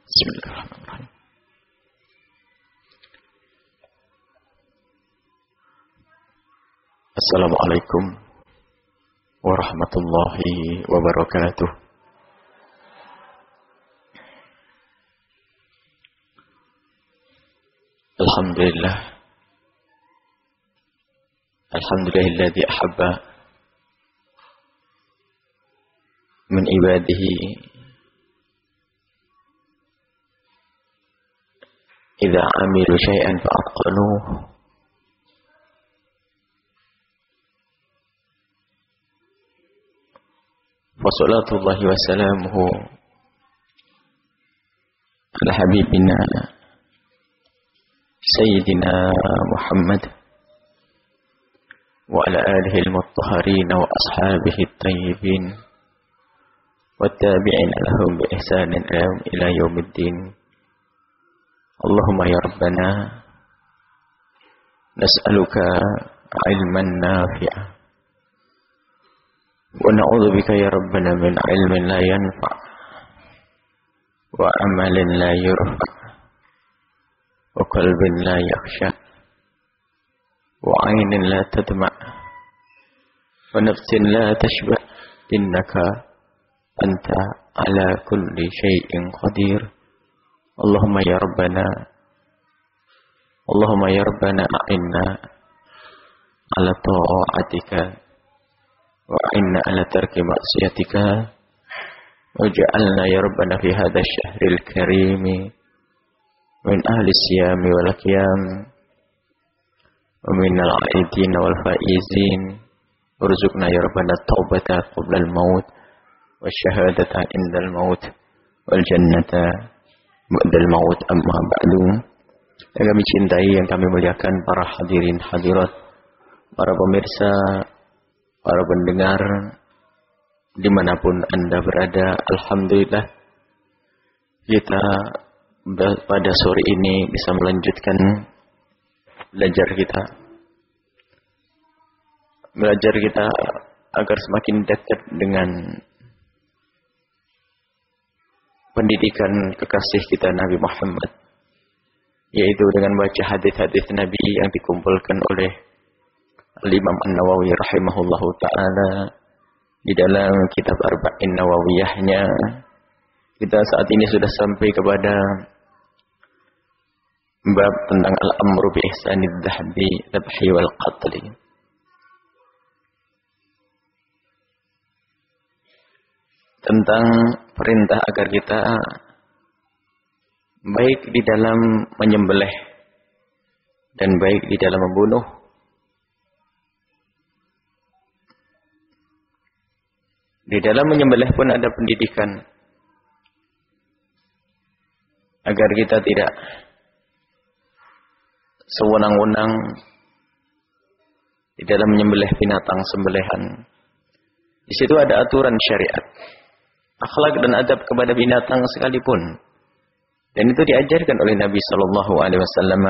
Bismillahirrahmanirrahim. Assalamualaikum warahmatullahi wabarakatuh. Alhamdulillah. Alhamdulillahilladzi ahabba min ibadihi idza amilu syai'an fa'atqanuhu. Wassalatullahi wassalamuhu ala habibina Sayyidina Muhammad wa ala alihi al-mutahharin wa ashabihi at-tayyibin wat-tabi'in lahum bi ihsanin ila yaumiddin. Allahumma ya Rabbana nas'aluka ilman nafi'a wa na'udzu bika ya Rabbana min ilmin la yanfa' wa amalin la yurfa' wa qalbin la yakhsha wa 'ainin la tadma' wa nafsin la tashba' innaka anta ala kulli syai'in qadir. Allahumma ya Rabbana a'inna ala ta'atika wa a'inna ala tarki ma'siyatika waj'alna ya Rabbana fi hadha asy-syahril karim min ahli siyam wal qiyam wa min al-'aidin wal faizin warzuqna ya Rabbana taubata qabla al-maut wasyahadata indal maut wal jannata ba'dal maut. Amma ba'du. Yang kami cintai, yang kami muliakan, para hadirin hadirat, para pemirsa, para pendengar dimanapun Anda berada, alhamdulillah kita pada sore ini bisa melanjutkan belajar kita agar semakin dekat dengan pendidikan kekasih kita Nabi Muhammad, yaitu dengan baca hadis-hadis Nabi yang dikumpulkan oleh Al-Imam An-Nawawi rahimahullahu ta'ala di dalam kitab Arba'in Nawawiyahnya. Kita saat ini sudah sampai kepada bab tentang al-amru bi ihsanid dzabhi wal qatli. Tentang perintah agar kita baik di dalam menyembelih dan baik di dalam membunuh. Di dalam menyembelih pun ada pendidikan agar kita tidak sewenang-wenang di dalam menyembelih binatang sembelihan. Di situ ada aturan syariat, akhlak dan adab kepada binatang sekalipun. Dan itu diajarkan oleh Nabi sallallahu alaihi wasallam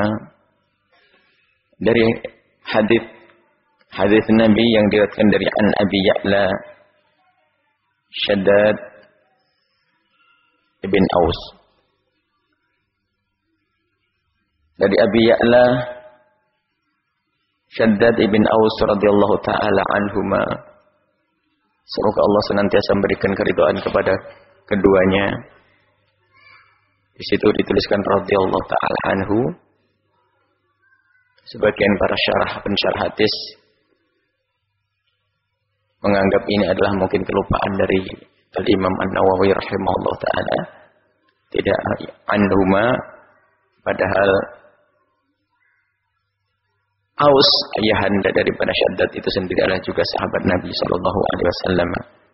dari hadis Nabi yang diriwayatkan dari An Abi Ya'la Shaddad ibn Aus. Dari Abi Ya'la Shaddad ibn Aus radhiyallahu taala anhuma, semoga Allah senantiasa memberikan keridhaan kepada keduanya. Di situ dituliskan radhiyallahu ta'ala anhu. Sebagian para pensyarah hadis menganggap ini adalah mungkin kelupaan dari Al-Imam An-Nawawi rahimahullah ta'ala. Tidak anhuma, padahal Aus, ayahanda daripada Syaddad itu sendiri adalah juga sahabat Nabi sallallahu alaihi wasallam.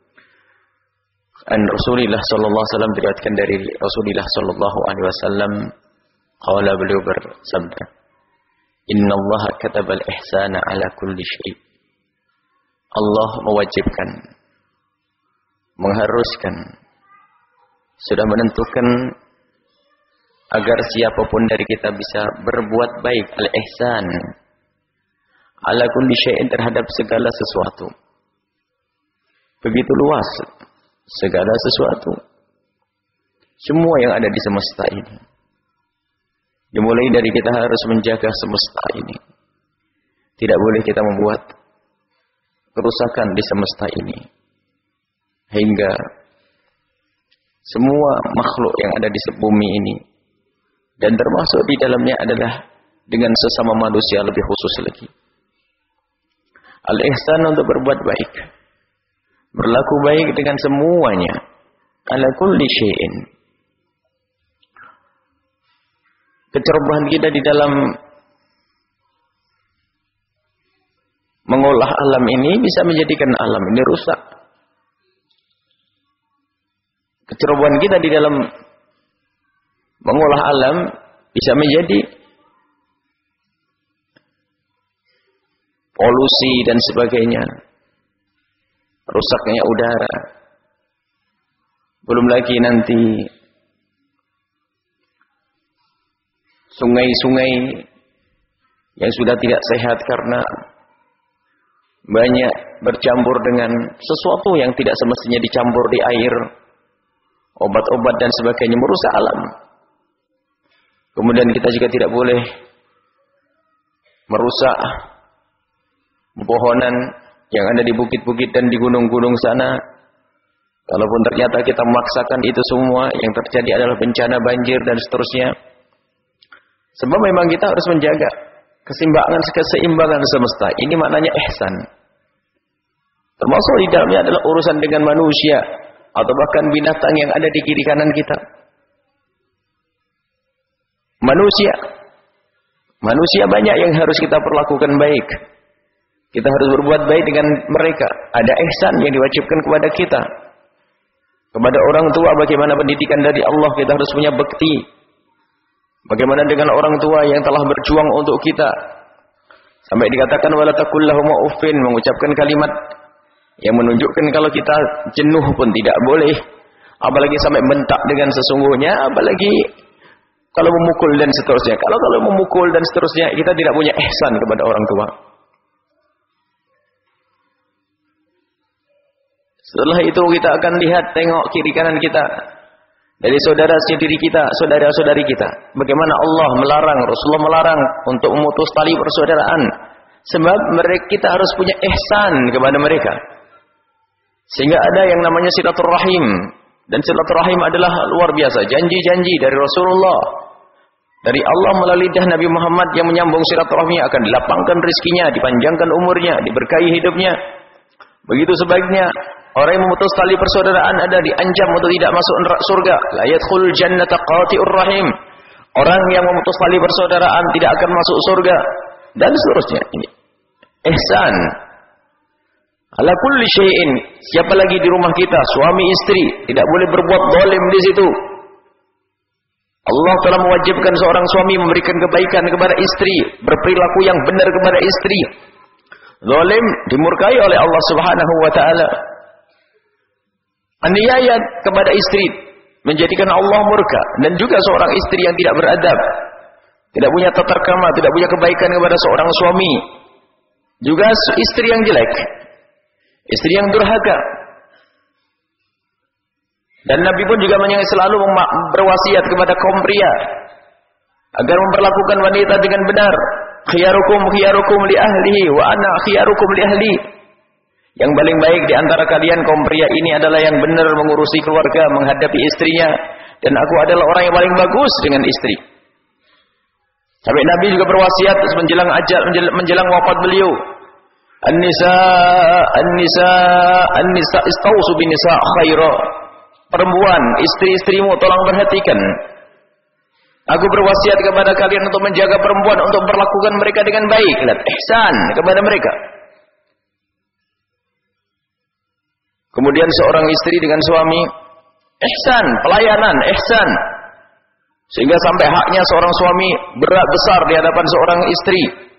An Rasulullah sallallahu alaihi wasallam diriwayatkan dari Rasulullah sallallahu alaihi wasallam, qala, beliau bersabda, "Innallaha katabal ihsana ala kulli syai'." Allah mewajibkan, mengharuskan, sudah menentukan agar siapapun dari kita bisa berbuat baik, al-ihsan ala kulli syai'in, terhadap segala sesuatu. Begitu luas segala sesuatu. semua yang ada di semesta ini. Dimulai dari kita harus menjaga semesta ini. Tidak boleh kita membuat kerusakan di semesta ini. Hingga semua makhluk yang ada di bumi ini, dan termasuk di dalamnya adalah dengan sesama manusia lebih khusus lagi. Al-ihsan untuk berbuat baik. Berlaku baik dengan semuanya. Ala kulli syai'in. Kecerobohan kita di dalam mengolah alam ini bisa menjadikan alam ini rusak. Kecerobohan kita di dalam mengolah alam bisa menjadi polusi dan sebagainya. Rusaknya udara. Belum lagi nanti sungai-sungai yang sudah tidak sehat karena banyak bercampur dengan sesuatu yang tidak semestinya dicampur di air, obat-obat dan sebagainya, merusak alam. Kemudian kita juga tidak boleh merusak pepohonan yang ada di bukit-bukit dan di gunung-gunung sana. Kalaupun ternyata kita memaksakan itu semua, yang terjadi adalah bencana banjir dan seterusnya. Sebab memang kita harus menjaga keseimbangan semesta. Ini maknanya ihsan. Termasuk di dalamnya adalah urusan dengan manusia atau bahkan binatang yang ada di kiri kanan kita. Manusia banyak yang harus kita perlakukan baik. Kita harus berbuat baik dengan mereka. Ada ihsan yang diwajibkan kepada kita. Kepada orang tua, bagaimana pendidikan dari Allah, kita harus punya bekti. Bagaimana dengan orang tua yang telah berjuang untuk kita. Sampai dikatakan wala taqul lahum uffin, mengucapkan kalimat yang menunjukkan kalau kita jenuh pun tidak boleh. Apalagi sampai bentak dengan sesungguhnya, apalagi kalau memukul dan seterusnya. Kalau memukul dan seterusnya, kita tidak punya ihsan kepada orang tua. Setelah itu kita akan lihat, tengok kiri kanan kita. Dari saudara sendiri kita, saudara-saudari kita. Bagaimana Allah melarang, Rasulullah melarang untuk memutus tali persaudaraan. Sebab kita harus punya ihsan kepada mereka. Sehingga ada yang namanya silaturahim. Dan silaturahim adalah luar biasa. Janji-janji dari Rasulullah, dari Allah melalui lidah Nabi Muhammad yang menyambung silaturahmi akan dilapangkan rizkinya, dipanjangkan umurnya, diberkahi hidupnya. Begitu sebaliknya, orang yang memutus tali persaudaraan ada diancam untuk tidak masuk surga. La yadkhulul jannata qati'ur rahim. Orang yang memutus tali persaudaraan tidak akan masuk surga. Dan seterusnya. Ini ihsan. Ala kulli syai'in. Siapa lagi di rumah kita, suami istri, tidak boleh berbuat zalim di situ. Allah telah mewajibkan seorang suami memberikan kebaikan kepada istri, berperilaku yang benar kepada istri. Zalim dimurkai oleh Allah Subhanahu wa taala. Aniaya kepada istri menjadikan Allah murka, dan juga seorang istri yang tidak beradab, tidak punya tata krama, tidak punya kebaikan kepada seorang suami. Juga istri yang jelek, istri yang durhaka. Dan Nabi pun juga selalu berwasiat kepada kaum pria agar memperlakukan wanita dengan benar. Khiyarukum li ahlihi wa ana khiyarukum li ahli. Yang paling baik di antara kalian kaum pria ini adalah yang benar mengurusi keluarga, menghadapi istrinya, dan aku adalah orang yang paling bagus dengan istri. Sampai Nabi juga berwasiat menjelang wafat beliau. An-nisa istausu bin nisa khaira. Perempuan, istri-istrimu tolong perhatikan. Aku berwasiat kepada kalian untuk menjaga perempuan, untuk memperlakukan mereka dengan baik. Lihat, ihsan kepada mereka. Kemudian seorang istri dengan suami, ihsan, pelayanan, ihsan. Sehingga sampai haknya seorang suami berat besar di hadapan seorang istri.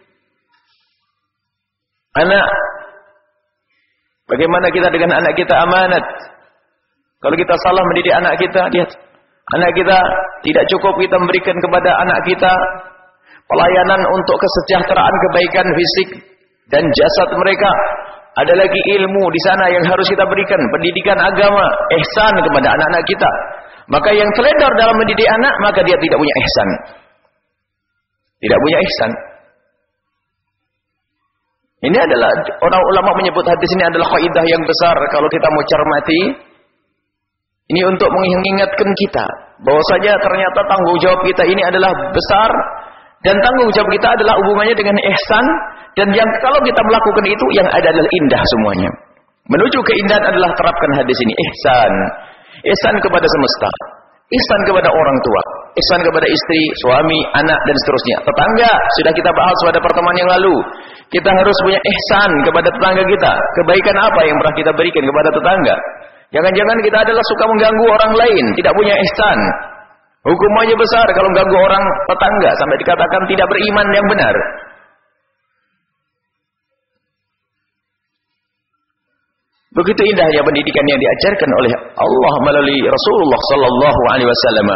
Anak, bagaimana kita dengan anak kita amanat? Kalau kita salah mendidik anak kita, lihat, anak kita tidak cukup kita memberikan kepada anak kita pelayanan untuk kesejahteraan, kebaikan fisik dan jasad mereka. Ada lagi ilmu di sana yang harus kita berikan, pendidikan agama, ihsan kepada anak-anak kita. Maka yang teledor dalam mendidik anak, maka dia tidak punya ihsan. Tidak punya ihsan. Ini adalah, orang ulama menyebut hadis ini adalah kaidah yang besar kalau kita mau cermati. Ini untuk mengingatkan kita bahwasanya ternyata tanggung jawab kita ini adalah besar, dan tanggung jawab kita adalah hubungannya dengan ihsan, dan yang kalau kita melakukan itu yang ada adalah indah semuanya. Menuju keindahan adalah terapkan hadis ini, ihsan. Ihsan kepada semesta, ihsan kepada orang tua, ihsan kepada istri, suami, anak, dan seterusnya. Tetangga, sudah kita bahas pada pertemuan yang lalu. Kita harus punya ihsan kepada tetangga kita. Kebaikan apa yang pernah kita berikan kepada tetangga? Jangan-jangan kita adalah suka mengganggu orang lain, tidak punya ihsan. Hukumannya besar kalau mengganggu orang tetangga, sampai dikatakan tidak beriman yang benar. Begitu indahnya pendidikan yang diajarkan oleh Allah melalui Rasulullah sallallahu alaihi wasallam.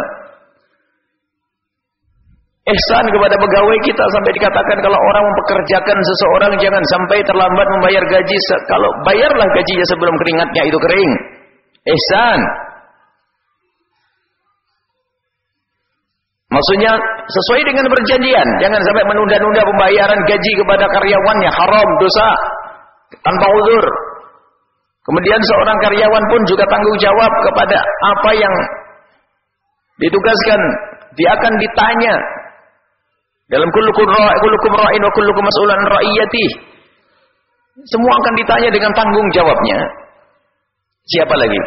Ihsan kepada pegawai kita, sampai dikatakan kalau orang mempekerjakan seseorang jangan sampai terlambat membayar gaji. Kalau bayarlah gajinya sebelum keringatnya itu kering. Ihsan. Maksudnya sesuai dengan perjanjian, jangan sampai menunda-nunda pembayaran gaji kepada karyawannya, haram, dosa, tanpa uzur. Kemudian seorang karyawan pun juga tanggung jawab kepada apa yang ditugaskan. Dia akan ditanya dalam kullukum ra'in wa kullukum mas'ulun an ra'iyatih. Semua akan ditanya dengan tanggung jawabnya. Siapa lagi?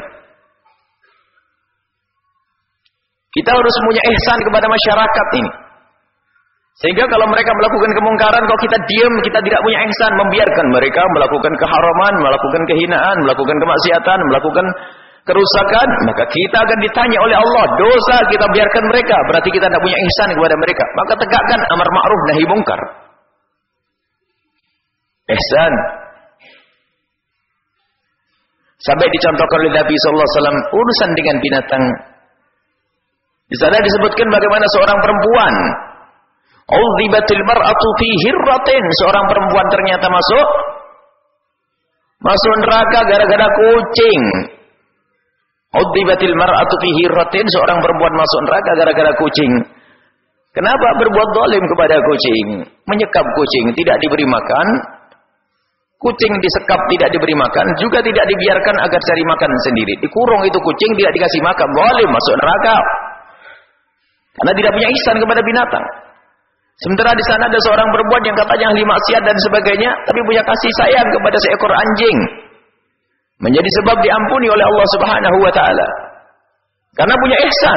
Kita harus punya ihsan kepada masyarakat ini. Sehingga kalau mereka melakukan kemungkaran, kalau kita diam, kita tidak punya ihsan, membiarkan mereka melakukan keharaman, melakukan kehinaan, melakukan kemaksiatan, melakukan kerusakan, maka kita akan ditanya oleh Allah. Dosa kita biarkan mereka, berarti kita tidak punya ihsan kepada mereka. Maka tegakkan amar ma'ruf nahi mungkar. Ihsan. Sampai dicontohkan oleh Nabi sallallahu alaihi wasallam urusan dengan binatang. Di sana disebutkan bagaimana seorang perempuan, udzibatil mar'atu fi hirratin, seorang perempuan ternyata masuk neraka gara-gara kucing. Udzibatil mar'atu fi hirratin, seorang perempuan masuk neraka gara-gara kucing. Kenapa? Berbuat zalim kepada kucing, menyekap kucing, tidak diberi makan. Kucing disekap, tidak diberi makan, juga tidak dibiarkan agar cari makan sendiri. Dikurung itu kucing, tidak dikasih makan, zalim, masuk neraka. Karena tidak punya ihsan kepada binatang. Sementara di sana ada seorang perempuan yang katanya ahli maksiat dan sebagainya, tapi punya kasih sayang kepada seekor anjing, menjadi sebab diampuni oleh Allah Subhanahu wa taala. Karena punya ihsan.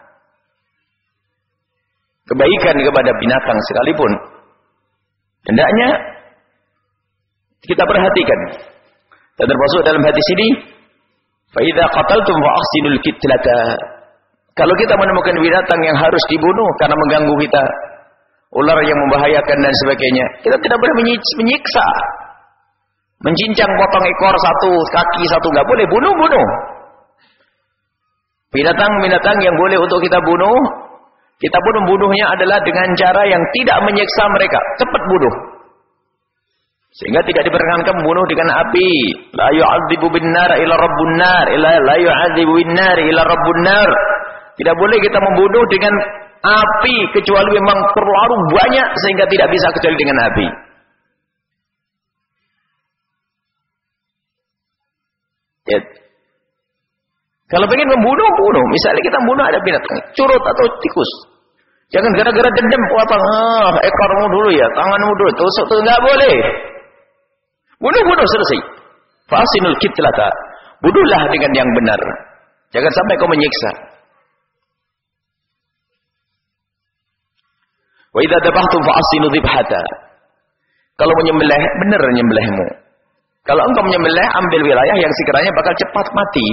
Kebaikan kepada binatang sekalipun. Hendaknya kita perhatikan. Dan termasuk dalam hadis ini, fa idza qataltum fa ahsinul qitlata. Kalau kita menemukan binatang yang harus dibunuh karena mengganggu kita, ular yang membahayakan dan sebagainya, kita tidak boleh menyiksa, mencincang, potong ekor satu, kaki satu, nggak boleh, bunuh. Binatang-binatang yang boleh untuk kita bunuh, kita pun membunuhnya adalah dengan cara yang tidak menyiksa mereka, cepat bunuh, sehingga tidak diperkenankan membunuh dengan api. La yu'adzibu bin nar ila rabbun nar, la yu'adzibu bin nar ila rabbun nar. Tidak boleh kita membunuh dengan api kecuali memang terlalu banyak sehingga tidak bisa kecuali dengan api. Ya. Kalau ingin membunuh, bunuh. Misalnya kita membunuh ada binatang, curut atau tikus. Jangan gara-gara dendam potong ekormu dulu ya, tanganmu dulu, tusuk tuh enggak boleh. Bunuh selesai. Fasinul qitlata. Bunuhlah dengan yang benar. Jangan sampai kau menyiksa. Wa idza dabahtum fa asinu dzibhata. Kalau menyembelih, benar menyembelihmu. Kalau engkau menyembelih, ambil wilayah yang sekiranya bakal cepat mati.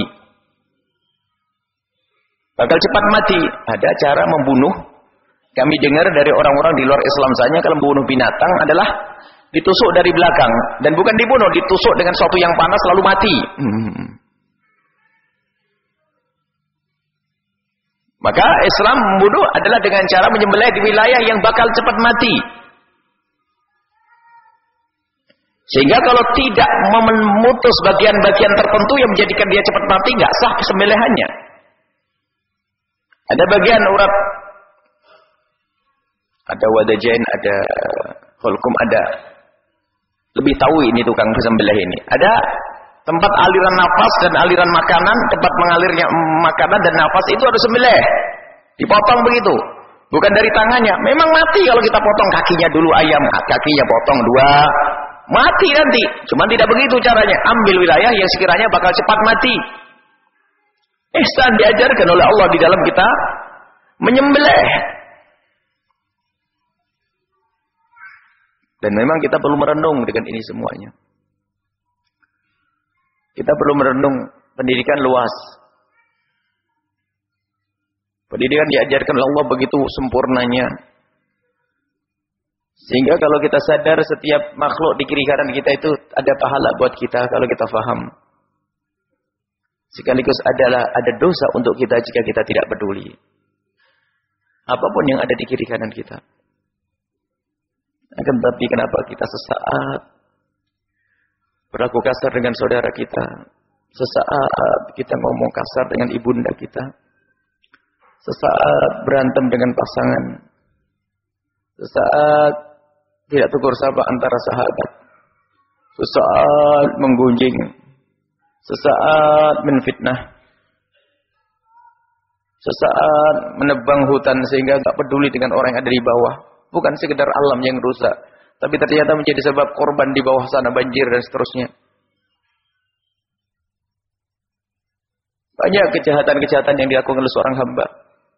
Bakal cepat mati. Ada cara membunuh. Kami dengar dari orang-orang di luar Islam saja, kalau membunuh binatang adalah ditusuk dari belakang. Dan bukan dibunuh, ditusuk dengan sesuatu yang panas lalu mati. Maka Islam membunuh adalah dengan cara menyembelih di wilayah yang bakal cepat mati. Sehingga kalau tidak memutus bagian-bagian tertentu yang menjadikan dia cepat mati, nggak sah sembelihannya. Ada bagian urat, ada wadajain, ada hulkum, ada. Lebih tahu ini tukang sembelih ini. Ada tempat aliran nafas dan aliran makanan, tempat mengalirnya makanan dan nafas itu harus sembelih. Dipotong begitu. Bukan dari tangannya. Memang mati kalau kita potong kakinya dulu ayam, kakinya potong 2, mati nanti. Cuma tidak begitu caranya. Ambil wilayah yang sekiranya bakal cepat mati. Ihsan diajarkan oleh Allah di dalam kita menyembelih. Dan memang kita perlu merenung dengan ini semuanya. Kita perlu merenung pendidikan luas. Pendidikan diajarkan oleh Allah begitu sempurnanya. Sehingga kalau kita sadar setiap makhluk di kiri kanan kita itu ada pahala buat kita kalau kita faham. Sekaligus ada dosa untuk kita jika kita tidak peduli. Apapun yang ada di kiri kanan kita. Akan tetapi kenapa kita sesaat berlaku kasar dengan saudara kita, sesaat kita ngomong kasar dengan ibunda kita, sesaat berantem dengan pasangan, sesaat tidak tegur sapa antara sahabat, sesaat menggunjing, sesaat menfitnah, sesaat menebang hutan sehingga tak peduli dengan orang yang ada di bawah. Bukan sekedar alam yang rusak, tapi ternyata menjadi sebab korban di bawah sana banjir dan seterusnya. Banyak kejahatan-kejahatan yang dilakukan oleh seorang hamba.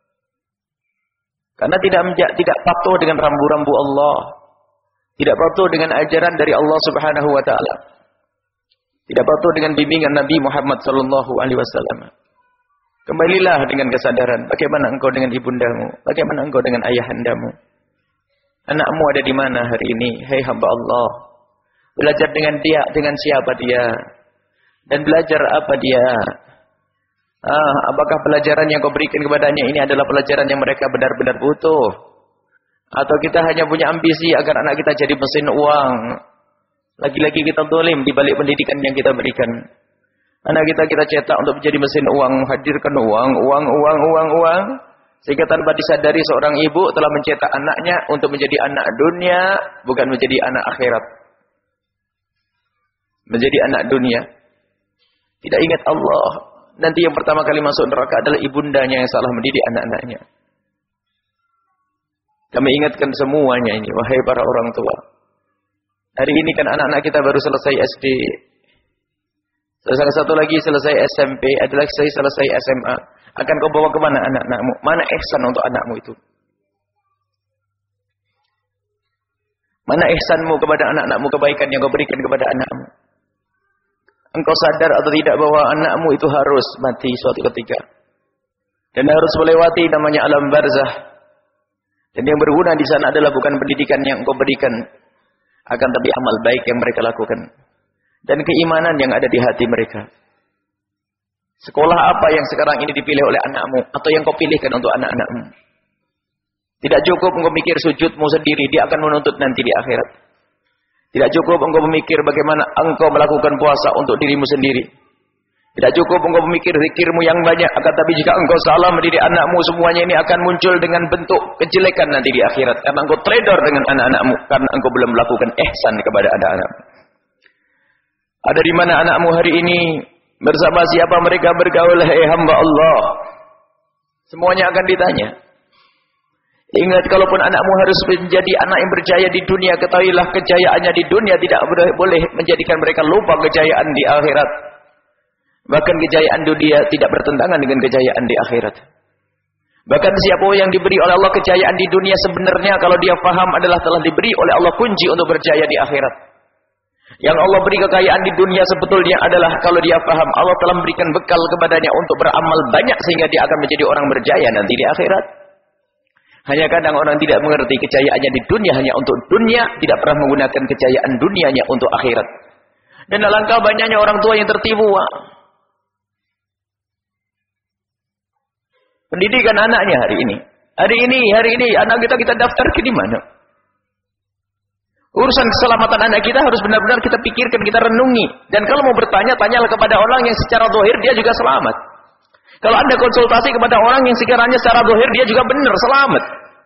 Karena tidak patuh dengan rambu-rambu Allah. Tidak patuh dengan ajaran dari Allah Subhanahu wa taala. Tidak patuh dengan bimbingan Nabi Muhammad sallallahu alaihi wasallam. Kembalilah dengan kesadaran bagaimana engkau dengan ibundamu, bagaimana engkau dengan ayahandamu. Anakmu ada di mana hari ini? Hai hamba Allah. Belajar dengan dia, dengan siapa dia? Dan belajar apa dia? Apakah pelajaran yang kau berikan kepadanya ini adalah pelajaran yang mereka benar-benar butuh? Atau kita hanya punya ambisi agar anak kita jadi mesin uang? Lagi-lagi kita zalim di balik pendidikan yang kita berikan. Anak kita cetak untuk menjadi mesin uang, hadirkan uang. Sehingga tanpa disadari seorang ibu telah mencetak anaknya untuk menjadi anak dunia, bukan menjadi anak akhirat. Menjadi anak dunia. Tidak ingat Allah. Nanti yang pertama kali masuk neraka adalah ibundanya yang salah mendidik anak-anaknya. Kami ingatkan semuanya ini, wahai para orang tua. Hari ini kan anak-anak kita baru selesai SD. Salah satu lagi selesai SMP, adalah saya selesai SMA. Akan kau bawa ke mana anak-anakmu? Mana ihsan untuk anakmu itu? Mana ihsanmu kepada anak-anakmu, kebaikan yang kau berikan kepada anakmu? Engkau sadar atau tidak bahwa anakmu itu harus mati suatu ketika. Dan harus melewati namanya alam barzah. Dan yang berguna di sana adalah bukan pendidikan yang engkau berikan, akan tapi amal baik yang mereka lakukan. Dan keimanan yang ada di hati mereka. Sekolah apa yang sekarang ini dipilih oleh anakmu atau yang kau pilihkan untuk anak-anakmu? Tidak cukup engkau mikir sujudmu sendiri, dia akan menuntut nanti di akhirat. Tidak cukup engkau memikir bagaimana engkau melakukan puasa untuk dirimu sendiri. Tidak cukup engkau memikir zikirmu yang banyak, akan tapi jika engkau salah mendidik anakmu, semuanya ini akan muncul dengan bentuk kejelekan nanti di akhirat. Karena engkau trader dengan anak-anakmu, karena engkau belum melakukan ihsan kepada anak-anakmu. Ada di mana anakmu hari ini? Bersama siapa mereka bergaul, hai hamba Allah? Semuanya akan ditanya. Ingat, kalaupun anakmu harus menjadi anak yang berjaya di dunia, ketahuilah kejayaannya di dunia tidak boleh menjadikan mereka lupa kejayaan di akhirat. Bahkan kejayaan dunia tidak bertentangan dengan kejayaan di akhirat. Bahkan siapa yang diberi oleh Allah kejayaan di dunia, sebenarnya kalau dia faham adalah telah diberi oleh Allah kunci untuk berjaya di akhirat. Yang Allah beri kekayaan di dunia sebetulnya adalah kalau dia faham, Allah telah memberikan bekal kepadanya untuk beramal banyak sehingga dia akan menjadi orang berjaya nanti di akhirat. Hanya kadang orang tidak mengerti kejayaannya di dunia hanya untuk dunia, tidak pernah menggunakan kejayaan dunianya untuk akhirat. Dan alangkah banyaknya orang tua yang tertipu. Pendidikan anaknya hari ini. Hari ini anak kita daftar ke di mana? Urusan keselamatan anak kita harus benar-benar kita pikirkan, kita renungi. Dan kalau mau bertanya, tanyalah kepada orang yang secara zahir dia juga selamat. Kalau Anda konsultasi kepada orang yang sekiranya secara zahir dia juga benar, selamat.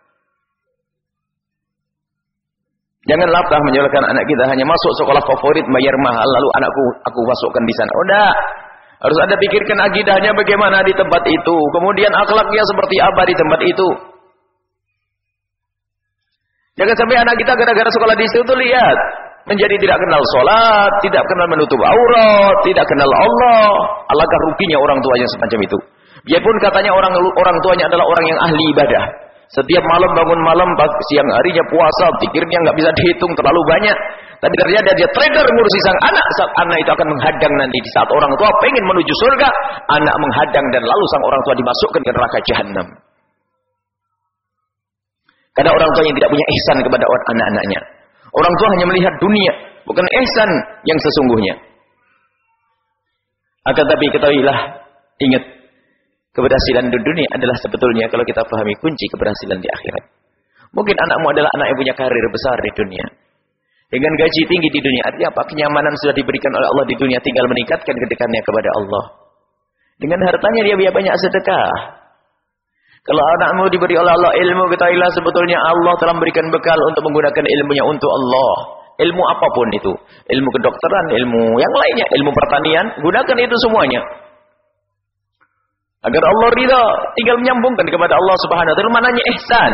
Janganlah menjadikan anak kita hanya masuk sekolah favorit, bayar mahal, lalu aku masukkan di sana. Udah. Harus Anda pikirkan akidahnya bagaimana di tempat itu. Kemudian akhlaknya seperti apa di tempat itu. Jangan sampai anak kita gara-gara sekolah di situ lihat. Menjadi tidak kenal sholat, tidak kenal menutup aurat, tidak kenal Allah. Alangkah ruginya orang tuanya semacam itu. Biarpun katanya orang tuanya adalah orang yang ahli ibadah. Setiap malam bangun malam, siang harinya puasa, pikirnya nggak bisa dihitung terlalu banyak. Tapi ternyata dia trader ngurusi sang anak itu akan menghadang nanti di saat orang tua pengen menuju surga, anak menghadang dan lalu sang orang tua dimasukkan ke neraka jahanam. Karena orang tua yang tidak punya ihsan kepada anak-anaknya. Orang tua hanya melihat dunia, bukan ihsan yang sesungguhnya. Akan tapi ketahuilah, ingat, keberhasilan di dunia adalah sebetulnya kalau kita pahami kunci keberhasilan di akhirat. Mungkin anakmu adalah anak yang punya karir besar di dunia. Dengan gaji tinggi di dunia, artinya apa? Kenyamanan sudah diberikan oleh Allah di dunia, tinggal meningkatkan kedekatannya kepada Allah. Dengan hartanya dia banyak sedekah. Kalau anakmu diberi oleh Allah ilmu, ketahuilah sebetulnya Allah telah memberikan bekal untuk menggunakan ilmunya untuk Allah. Ilmu apapun itu. Ilmu kedokteran, ilmu yang lainnya, ilmu pertanian, gunakan itu semuanya. Agar Allah ridha, tinggal menyambungkan kepada Allah Subhanahu wa taala. Mananya ihsan.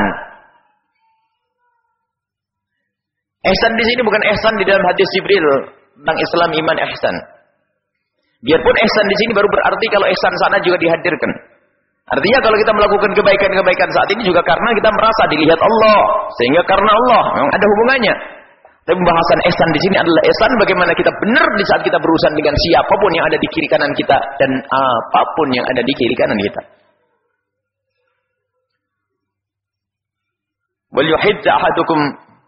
Ihsan di sini bukan ihsan di dalam hadis Jibril tentang Islam, iman, ihsan. Biarpun ihsan di sini baru berarti kalau ihsan sana juga dihadirkan. Artinya kalau kita melakukan kebaikan-kebaikan saat ini juga karena kita merasa dilihat Allah, sehingga karena Allah memang ada hubungannya. Tapi pembahasan ihsan di sini adalah ihsan bagaimana kita benar di saat kita berurusan dengan siapapun yang ada di kiri kanan kita dan apapun yang ada di kiri kanan kita. Wal yuhid ahadukum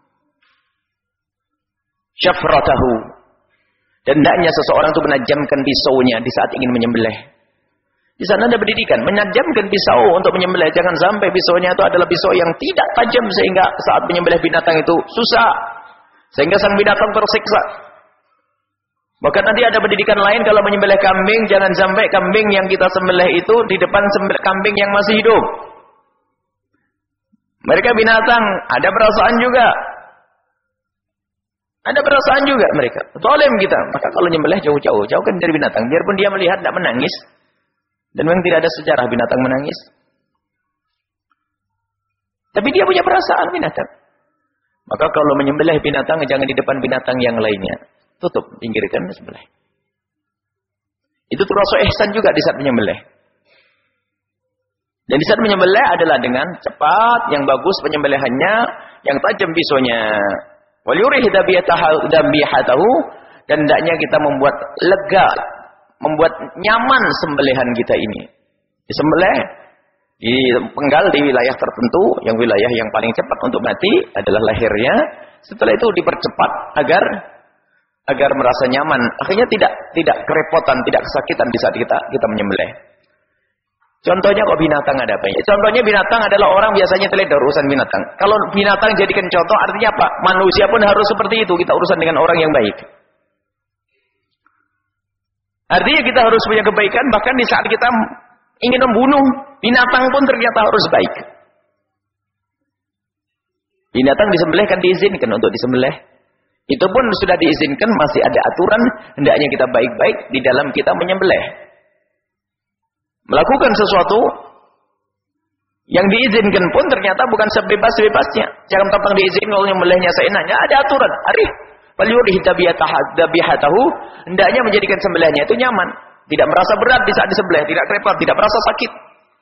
syafratahu. Dan hendaknya seseorang itu menajamkan pisaunya di saat ingin menyembelih. Di sana ada pendidikan, menajamkan pisau untuk menyembelih. Jangan sampai pisaunya itu adalah pisau yang tidak tajam sehingga saat menyembelih binatang itu susah. Sehingga sang binatang tersiksa. Bahkan nanti ada pendidikan lain kalau menyembelih kambing, jangan sampai kambing yang kita sembelih itu di depan kambing yang masih hidup. Mereka binatang, ada perasaan juga. Ada perasaan juga mereka. Zalim kita. Maka kalau menyembelih jauh-jauh, jauhkan dari binatang. Biarpun dia melihat tidak menangis. Dan memang tidak ada sejarah binatang menangis. Tapi dia punya perasaan binatang. Maka kalau menyembelih binatang, jangan di depan binatang yang lainnya. Tutup, pinggirkan, sembelih. Itu termasuk ihsan juga di saat menyembelih. Dan di saat menyembelih adalah dengan cepat, yang bagus penyembelihannya, yang tajam pisaunya. Wal yurih dabihatahu, dan hendaknya kita membuat lega, membuat nyaman sembelihan kita ini. Disembelih, dipenggal di wilayah tertentu, yang wilayah yang paling cepat untuk mati adalah lehernya. Setelah itu dipercepat agar merasa nyaman. Akhirnya tidak kerepotan, tidak kesakitan di saat kita menyembelih. Contohnya kok binatang ada apa ya? Contohnya binatang adalah orang biasanya teledor urusan binatang. Kalau binatang jadikan contoh artinya apa? Manusia pun harus seperti itu, kita urusan dengan orang yang baik. Artinya kita harus punya kebaikan, bahkan di saat kita ingin membunuh binatang pun ternyata harus baik. Binatang disembelih kan diizinkan untuk disembelih. Itu pun sudah diizinkan, masih ada aturan, hendaknya kita baik-baik di dalam kita menyembelih. Melakukan sesuatu yang diizinkan pun ternyata bukan sebebas-bebasnya. Jangan tampang diizinkan kalau menyembelihnya seenaknya, ada aturan. Arif. Falyurih dabihatahu, hendaknya menjadikan sembelihnya itu nyaman, tidak merasa berat di saat disembelih, tidak repot, tidak merasa sakit.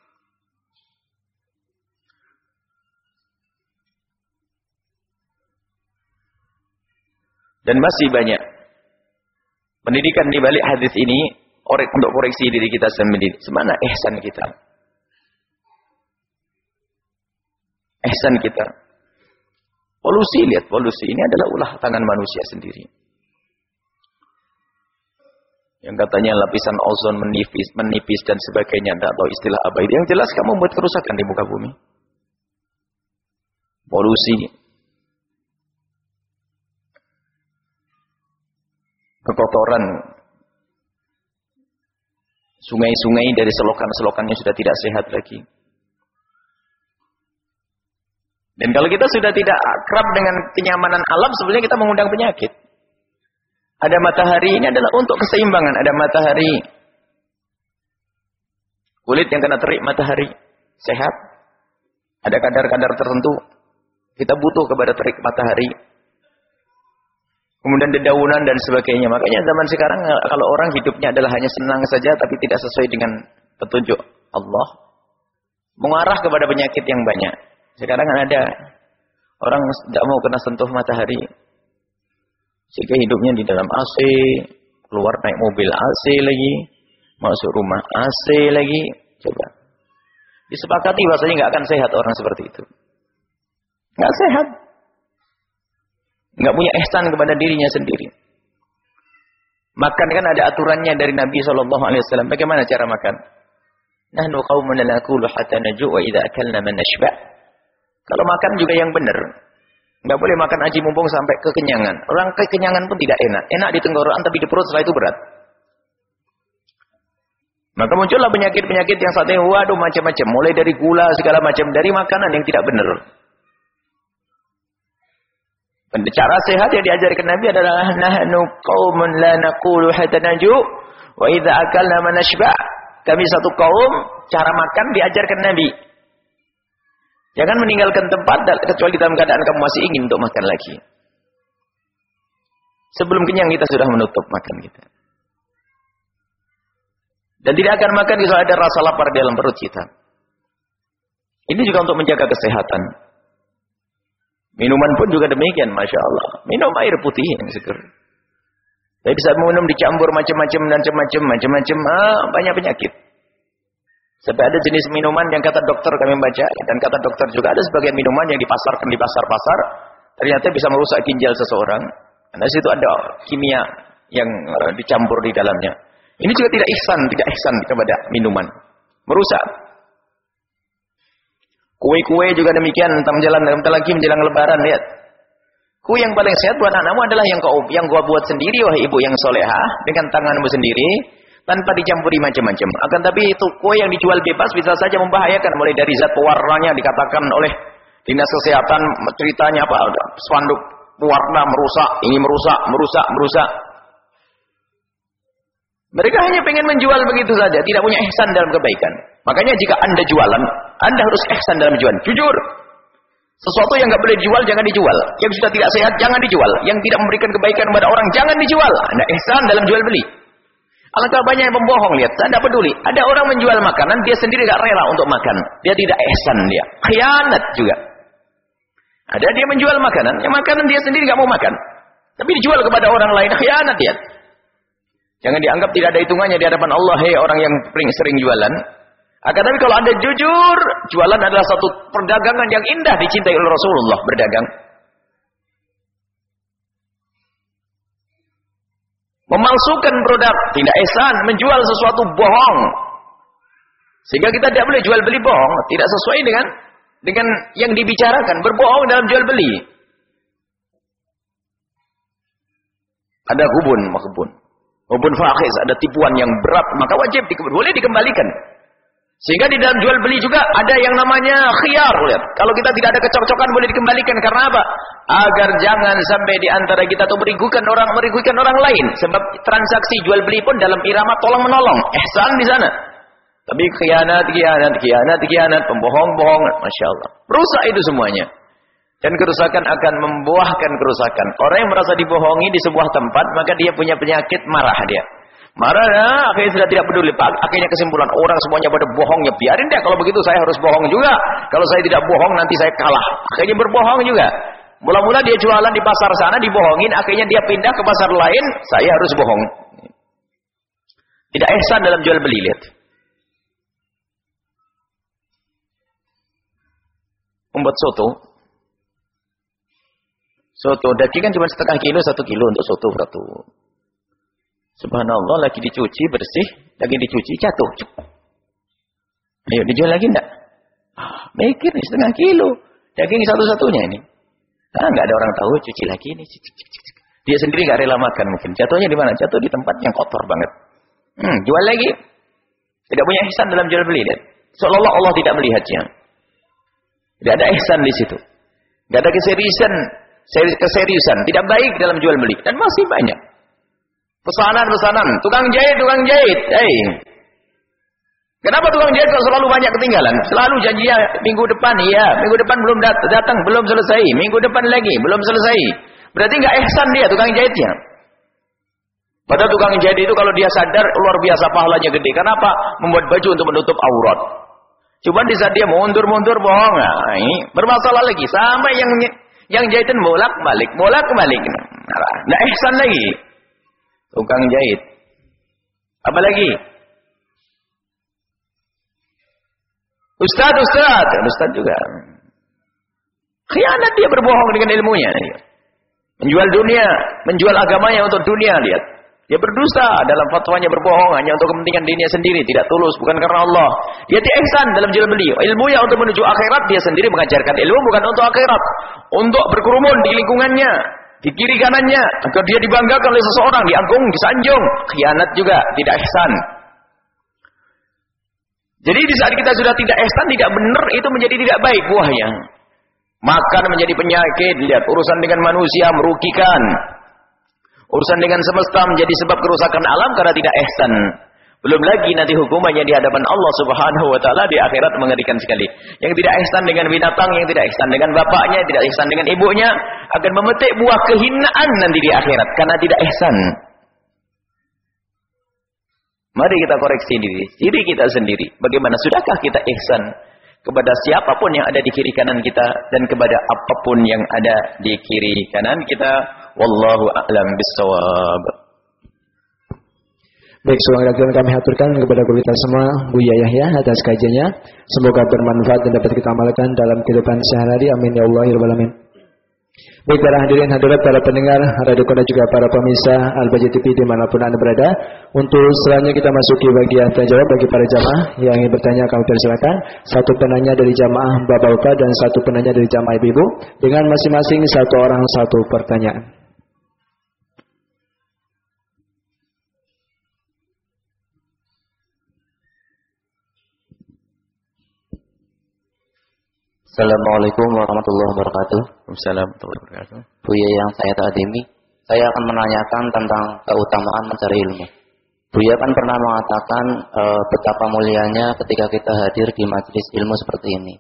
Dan masih banyak pendidikan di balik hadis ini untuk koreksi diri kita sendiri. Semana ihsan kita? Ihsan kita. Polusi, lihat polusi. Ini adalah ulah tangan manusia sendiri. Yang katanya lapisan ozon menipis dan sebagainya. Tidak tahu istilah apa itu. Yang jelas kamu membuat kerusakan di muka bumi. Polusi. Kekotoran. Sungai-sungai dari selokan-selokannya sudah tidak sehat lagi. Dan kalau kita sudah tidak akrab dengan kenyamanan alam, sebenarnya kita mengundang penyakit. Ada matahari, ini adalah untuk keseimbangan. Ada matahari. Kulit yang kena terik matahari, sehat. Ada kadar-kadar tertentu. Kita butuh kepada terik matahari. Kemudian dedaunan dan sebagainya. Makanya zaman sekarang kalau orang hidupnya adalah hanya senang saja, tapi tidak sesuai dengan petunjuk Allah, mengarah kepada penyakit yang banyak. Sekarang ada orang tidak mau kena sentuh matahari, sehingga hidupnya di dalam AC, keluar naik mobil AC lagi, masuk rumah AC lagi. Coba disepakati bahasanya nggak akan sehat orang seperti itu. Nggak sehat, nggak punya ihsan kepada dirinya sendiri. Makan kan ada aturannya dari Nabi SAW. Bagaimana cara makan? Nahnu qaumun la naqulu hatta najuu wa idza akalna man nashba'. Kalau makan juga yang benar. Nggak boleh makan aji mumpung sampai kekenyangan. Orang kekenyangan pun tidak enak. Enak di tenggorokan tapi di perut setelah itu berat. Maka muncullah penyakit-penyakit yang saat ini waduh macam-macam. Mulai dari gula segala macam. Dari makanan yang tidak benar. Cara sehat yang diajarkan Nabi adalah nahnu qaumun la naqulu hatta najuu wa idza akalna man nashba'. Kami satu kaum, cara makan diajarkan Nabi. Jangan meninggalkan tempat kecuali dalam keadaan kamu masih ingin untuk makan lagi. Sebelum kenyang kita sudah menutup makan kita. Dan tidak akan makan kalau ada rasa lapar di dalam perut kita. Ini juga untuk menjaga kesehatan. Minuman pun juga demikian, Masya Allah. Minum air putih yang seger. Saya bisa minum dicampur macam-macam, banyak penyakit. Sampai ada jenis minuman yang kata dokter kami baca, dan kata dokter juga ada sebagian minuman yang dipasarkan di pasar-pasar, ternyata bisa merusak ginjal seseorang. Karena situ ada kimia yang dicampur di dalamnya. Ini juga tidak ihsan kepada minuman. Merusak. Kue-kue juga demikian, bentar lagi menjelang lebaran, lihat. Kue yang paling sehat buat anakmu adalah yang kau buat sendiri, wahai ibu yang solehah, dengan tanganmu sendiri, tanpa dicampuri macam-macam. Akan tapi itu kue yang dijual bebas bisa saja membahayakan, mulai dari zat pewarnanya dikatakan oleh dinas kesehatan, ceritanya apa, spanduk pewarna merusak, ini merusak. Mereka hanya pengen menjual begitu saja, tidak punya ihsan dalam kebaikan. Makanya jika Anda jualan, Anda harus ihsan dalam jualan. Jujur. Sesuatu yang nggak boleh dijual, jangan dijual. Yang sudah tidak sehat, jangan dijual. Yang tidak memberikan kebaikan kepada orang, jangan dijual. Anda ihsan dalam jual beli. Alangkah banyak yang pembohong, lihat. Saya tidak peduli. Ada orang menjual makanan, dia sendiri nggak rela untuk makan. Dia tidak ihsan dia. Khianat juga. Ada dia menjual makanan, yang makanan dia sendiri nggak mau makan. Tapi dijual kepada orang lain, khianat dia. Jangan dianggap tidak ada hitungannya di hadapan Allah, hei orang yang sering jualan. Akan tapi kalau Anda jujur, jualan adalah satu perdagangan yang indah dicintai oleh Rasulullah, berdagang. Memalsukan produk, tidak ihsan, menjual sesuatu bohong. Sehingga kita tidak boleh jual beli bohong, tidak sesuai dengan yang dibicarakan, berbohong dalam jual beli. Ada kebun fakis, ada tipuan yang berat, maka wajib boleh dikembalikan. Sehingga di dalam jual beli juga ada yang namanya khiyar. Lihat. Kalau kita tidak ada kecocokan boleh dikembalikan. Karena apa? Agar jangan sampai di antara kita itu merugikan orang lain. Sebab transaksi jual beli pun dalam irama tolong menolong. Ihsan di sana. Tapi khianat, pembohong, Masya Allah. Rusak itu semuanya. Dan kerusakan akan membuahkan kerusakan. Orang yang merasa dibohongi di sebuah tempat, maka dia punya penyakit marah dia. Marah, akhirnya sudah tidak peduli. Akhirnya kesimpulan, orang semuanya pada bohongnya. Biarin deh, kalau begitu saya harus bohong juga. Kalau saya tidak bohong, nanti saya kalah. Akhirnya berbohong juga. Mula-mula dia jualan di pasar sana, dibohongin. Akhirnya dia pindah ke pasar lain, saya harus bohong. Tidak ihsan dalam jual beli, lihat. Membuat soto daging kan cuma setengah kilo, 1 kilo untuk soto satu. Subhanallah, lagi dicuci bersih, daging dicuci jatuh. Ayo dijual lagi enggak? Mikir nih 1/2 kilo, daging satu-satunya ini. Enggak ada orang tahu, cuci lagi nih. Dia sendiri enggak rela makan mungkin. Jatuhnya di mana? Jatuh di tempat yang kotor banget. Jual lagi. Tidak punya ihsan dalam jual beli. Lihat. Seolah-olah Allah tidak melihatnya. Tidak ada ihsan di situ. Tidak ada keseriusan. Tidak baik dalam jual beli. Dan masih banyak. Pesanan. Tukang jahit. Kenapa tukang jahit kok selalu banyak ketinggalan? Selalu janjinya minggu depan. Iya, minggu depan belum datang. Belum selesai. Minggu depan lagi. Belum selesai. Berarti nggak ihsan dia tukang jahitnya. Padahal tukang jahit itu kalau dia sadar luar biasa pahalanya gede. Kenapa? Membuat baju untuk menutup aurat. Cuma di saat dia mundur bohong. Nah, ini bermasalah lagi. Sampai yang jahitin bolak balik. Nah, ihsan lagi. Tukang jahit. Apa lagi? Ustaz juga. Khianat dia berbohong dengan ilmunya. Menjual dunia, menjual agamanya untuk dunia, lihat. Dia berdosa dalam fatwanya berbohong hanya untuk kepentingan dirinya sendiri, tidak tulus, bukan karena Allah. Dia tidak ihsan dalam jual beli. Ilmunya untuk menuju akhirat, dia sendiri mengajarkan ilmu bukan untuk akhirat. Untuk berkerumun di lingkungannya, di kiri kanannya, agar dia dibanggakan oleh seseorang, diagung, disanjung. Khianat juga, tidak ihsan. Jadi di saat kita sudah tidak ihsan, tidak benar, itu menjadi tidak baik buahnya. Makan menjadi penyakit, lihat urusan dengan manusia merugikan. Urusan dengan semesta menjadi sebab kerusakan alam karena tidak ihsan. Belum lagi nanti hukumannya di hadapan Allah Subhanahu wa taala di akhirat mengerikan sekali. Yang tidak ihsan dengan binatang, yang tidak ihsan dengan bapaknya, tidak ihsan dengan ibunya akan memetik buah kehinaan nanti di akhirat karena tidak ihsan. Mari kita koreksi diri kita sendiri. Bagaimana sudahkah kita ihsan kepada siapapun yang ada di kiri kanan kita dan kepada apapun yang ada di kiri kanan kita? Wallahu a'lam bissawab. Baik, selanjutnya kami haturkan kepada guru kita semua, Buya Yahya atas kajiannya. Semoga bermanfaat dan dapat kita amalkan dalam kehidupan sehari-hari. Amin ya Allah ya rabbal alamin. Baik para hadirin hadirat, para pendengar Radio Kona juga para pemirsa Al-Bahjah TV dimanapun Anda berada. Untuk selanjutnya kita masuki bagian tanya jawab bagi para jamaah yang ingin bertanya, kami persilakan. Satu penanya dari jamaah Bapak-Bapak dan satu penanya dari jamaah Ibu-Ibu dengan masing-masing satu orang satu pertanyaan. Assalamualaikum warahmatullahi wabarakatuh. Waalaikumsalam warahmatullahi wabarakatuh. Buya yang saya takdimi, saya akan menanyakan tentang keutamaan mencari ilmu. Buya kan pernah mengatakan betapa mulianya ketika kita hadir di majelis ilmu seperti ini.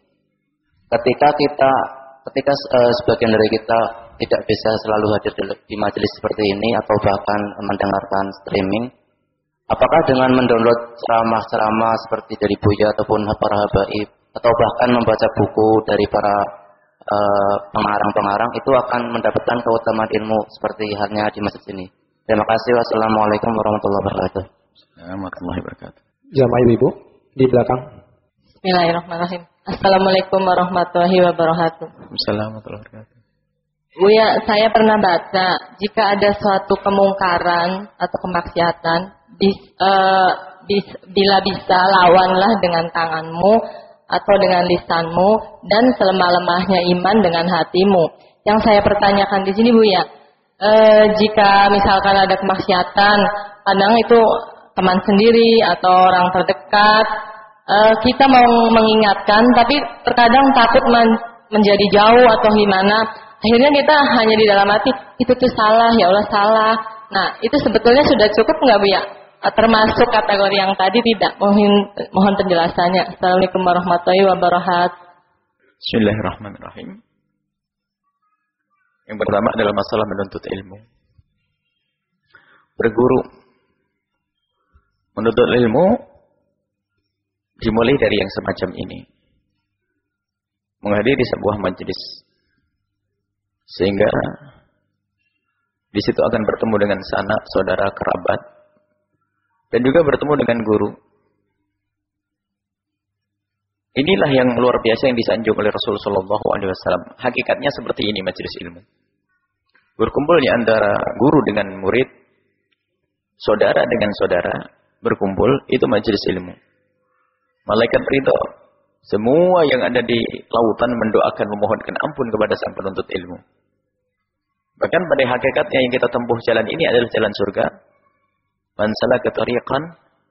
Ketika sebagian dari kita tidak bisa selalu hadir di majelis seperti ini atau bahkan mendengarkan streaming, apakah dengan mendownload ceramah-ceramah seperti dari Buya ataupun para habaib atau bahkan membaca buku dari para pengarang-pengarang itu akan mendapatkan keutamaan ilmu seperti halnya di masjid ini. Terima kasih. Wassalamualaikum warahmatullahi wabarakatuh. Warahmatullahi wabarakatuh. Jamaah Ibu di belakang. Bismillahirrahmanirrahim. Assalamualaikum warahmatullahi wabarakatuh. Assalamualaikum warahmatullahi wabarakatuh. Buya, saya pernah baca jika ada suatu kemungkaran atau kemaksiatan, bila bisa lawanlah dengan tanganmu atau dengan lisanmu dan selemah-lemahnya iman dengan hatimu. Yang saya pertanyakan di sini Buya, jika misalkan ada kemaksiatan, kadang itu teman sendiri atau orang terdekat, kita mau mengingatkan tapi terkadang takut menjadi jauh atau gimana. Akhirnya kita hanya di dalam hati, itu tuh salah, ya Allah salah. Nah, itu sebetulnya sudah cukup nggak Buya? Termasuk kategori yang tadi tidak? Mohon penjelasannya. Assalamualaikum warahmatullahi wabarakatuh. Bismillahirrahmanirrahim. Yang pertama adalah masalah menuntut ilmu. Berguru. Menuntut ilmu dimulai dari yang semacam ini. Menghadiri sebuah majelis. Sehingga di situ akan bertemu dengan sanak, saudara, kerabat. Dan juga bertemu dengan guru. Inilah yang luar biasa yang disanjung oleh Rasulullah SAW. Hakikatnya seperti ini majelis ilmu. Berkumpulnya antara guru dengan murid, saudara dengan saudara, berkumpul, itu majelis ilmu. Malaikat ridha. Semua yang ada di lautan mendoakan, memohonkan ampun kepada sang penuntut ilmu. Bahkan pada hakikatnya yang kita tempuh jalan ini adalah jalan surga. Man salaka tariqan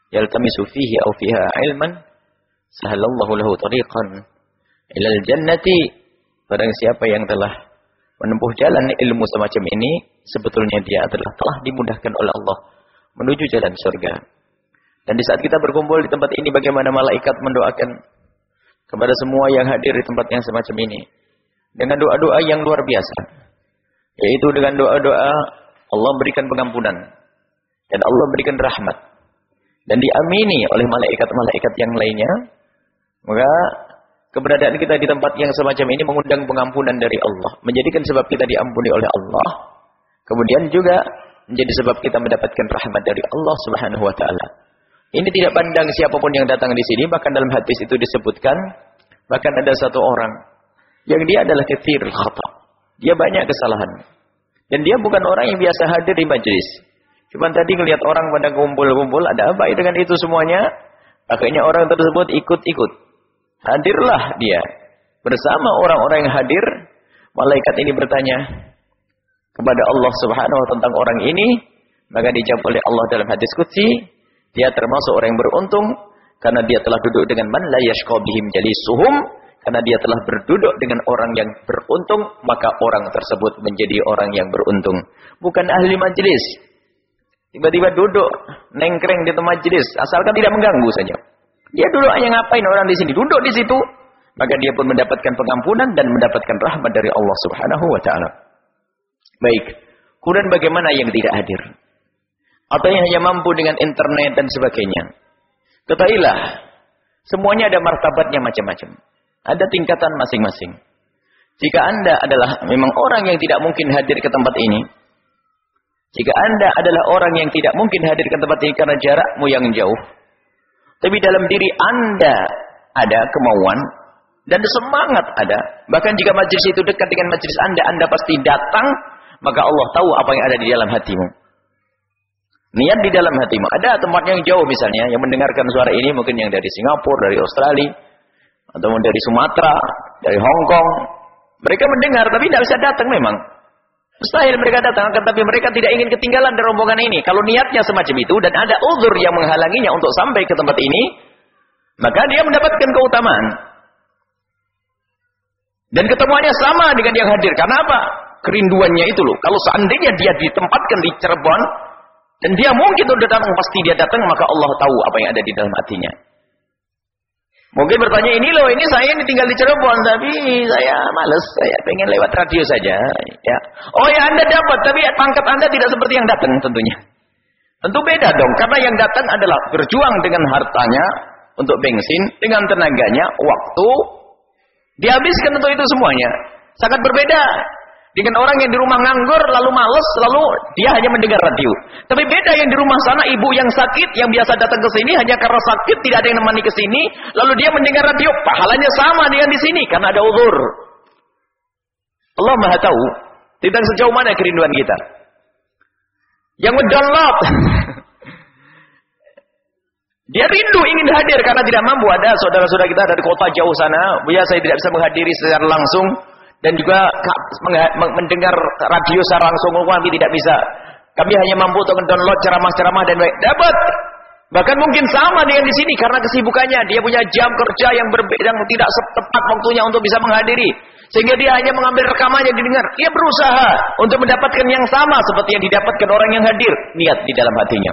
yaltamisu fihi aw fiha ilman sahalallahu lahu tariqan ilal jannati. Barang siapa yang telah menempuh jalan ilmu semacam ini, sebetulnya dia adalah telah dimudahkan oleh Allah menuju jalan surga. Dan di saat kita berkumpul di tempat ini, bagaimana malaikat mendoakan kepada semua yang hadir di tempat yang semacam ini dengan doa-doa yang luar biasa, yaitu dengan doa-doa Allah berikan pengampunan dan Allah berikan rahmat dan diamini oleh malaikat-malaikat yang lainnya. Maka keberadaan kita di tempat yang semacam ini mengundang pengampunan dari Allah, menjadikan sebab kita diampuni oleh Allah, kemudian juga menjadi sebab kita mendapatkan rahmat dari Allah Subhanahu wa taala. Ini tidak pandang siapapun yang datang di sini, bahkan dalam hadis itu disebutkan, bahkan ada satu orang yang dia adalah katsirul khata'. Dia banyak kesalahan. Dan dia bukan orang yang biasa hadir di majelis. Cuma tadi ngelihat orang pada kumpul-kumpul, ada apa dengan itu semuanya? Akhirnya orang tersebut ikut-ikut. Hadirlah dia bersama orang-orang yang hadir. Malaikat ini bertanya kepada Allah Subhanahu wa tentang orang ini, maka dijawab oleh Allah dalam hadis qudsi, dia termasuk orang yang beruntung karena dia telah duduk dengan man la yashqa bihim jalisuhum, karena dia telah berduduk dengan orang yang beruntung, maka orang tersebut menjadi orang yang beruntung. Bukan ahli majelis. Tiba-tiba duduk nengkreng di tempat majelis, asalkan tidak mengganggu saja. Dia duduk hanya ngapain orang di sini? Duduk di situ, maka dia pun mendapatkan pengampunan dan mendapatkan rahmat dari Allah Subhanahu wa taala. Baik. Kemudian bagaimana yang tidak hadir? Atau yang hanya mampu dengan internet dan sebagainya? Ketahuilah, semuanya ada martabatnya macam-macam. Ada tingkatan masing-masing. Jika Anda adalah memang orang yang tidak mungkin hadir ke tempat ini, jika Anda adalah orang yang tidak mungkin hadir ke tempat ini karena jarakmu yang jauh, tapi dalam diri Anda ada kemauan dan semangat ada, bahkan jika majelis itu dekat dengan majelis Anda, Anda pasti datang, maka Allah tahu apa yang ada di dalam hatimu. Niat di dalam hatimu. Ada tempat yang jauh misalnya, yang mendengarkan suara ini mungkin yang dari Singapura, dari Australia, atau dari Sumatera, dari Hong Kong. Mereka mendengar, tapi tidak bisa datang memang. Mustahil mereka datang, tapi mereka tidak ingin ketinggalan dari rombongan ini. Kalau niatnya semacam itu, dan ada uzur yang menghalanginya untuk sampai ke tempat ini, maka dia mendapatkan keutamaan. Dan ketemuannya sama dengan yang hadir. Karena apa? Kerinduannya itu loh. Kalau seandainya dia ditempatkan di Cirebon, dan dia mungkin sudah datang, pasti dia datang, maka Allah tahu apa yang ada di dalam hatinya. Mungkin bertanya, ini loh, ini saya ini tinggal di Cirebon, tapi saya malas, saya pengen lewat radio saja. Ya. Oh ya, Anda dapat, tapi pangkat Anda tidak seperti yang datang tentunya. Tentu beda dong, karena yang datang adalah berjuang dengan hartanya, untuk bensin, dengan tenaganya, waktu, dihabiskan untuk itu semuanya. Sangat berbeda dengan orang yang di rumah nganggur, lalu malas, lalu dia hanya mendengar radio. Tapi beda yang di rumah sana, ibu yang sakit, yang biasa datang ke sini hanya karena sakit, tidak ada yang nemani ke sini, lalu dia mendengar radio. Pahalanya sama dengan di sini, karena ada uzur. Allah Maha tahu tentang sejauh mana kerinduan kita. Yang mendownload, dia rindu ingin hadir karena tidak mampu. Ada saudara-saudara kita dari kota jauh sana, Buya saya tidak bisa menghadiri secara langsung, dan juga mendengar radio secara langsung, kami tidak bisa. Kami hanya mampu untuk mendownload ceramah-ceramah dan dapat. Bahkan mungkin sama dengan di sini karena kesibukannya, dia punya jam kerja yang berbeda, yang tidak tepat waktunya untuk bisa menghadiri, sehingga dia hanya mengambil rekamannya didengar. Dia berusaha untuk mendapatkan yang sama seperti yang didapatkan orang yang hadir, niat di dalam hatinya.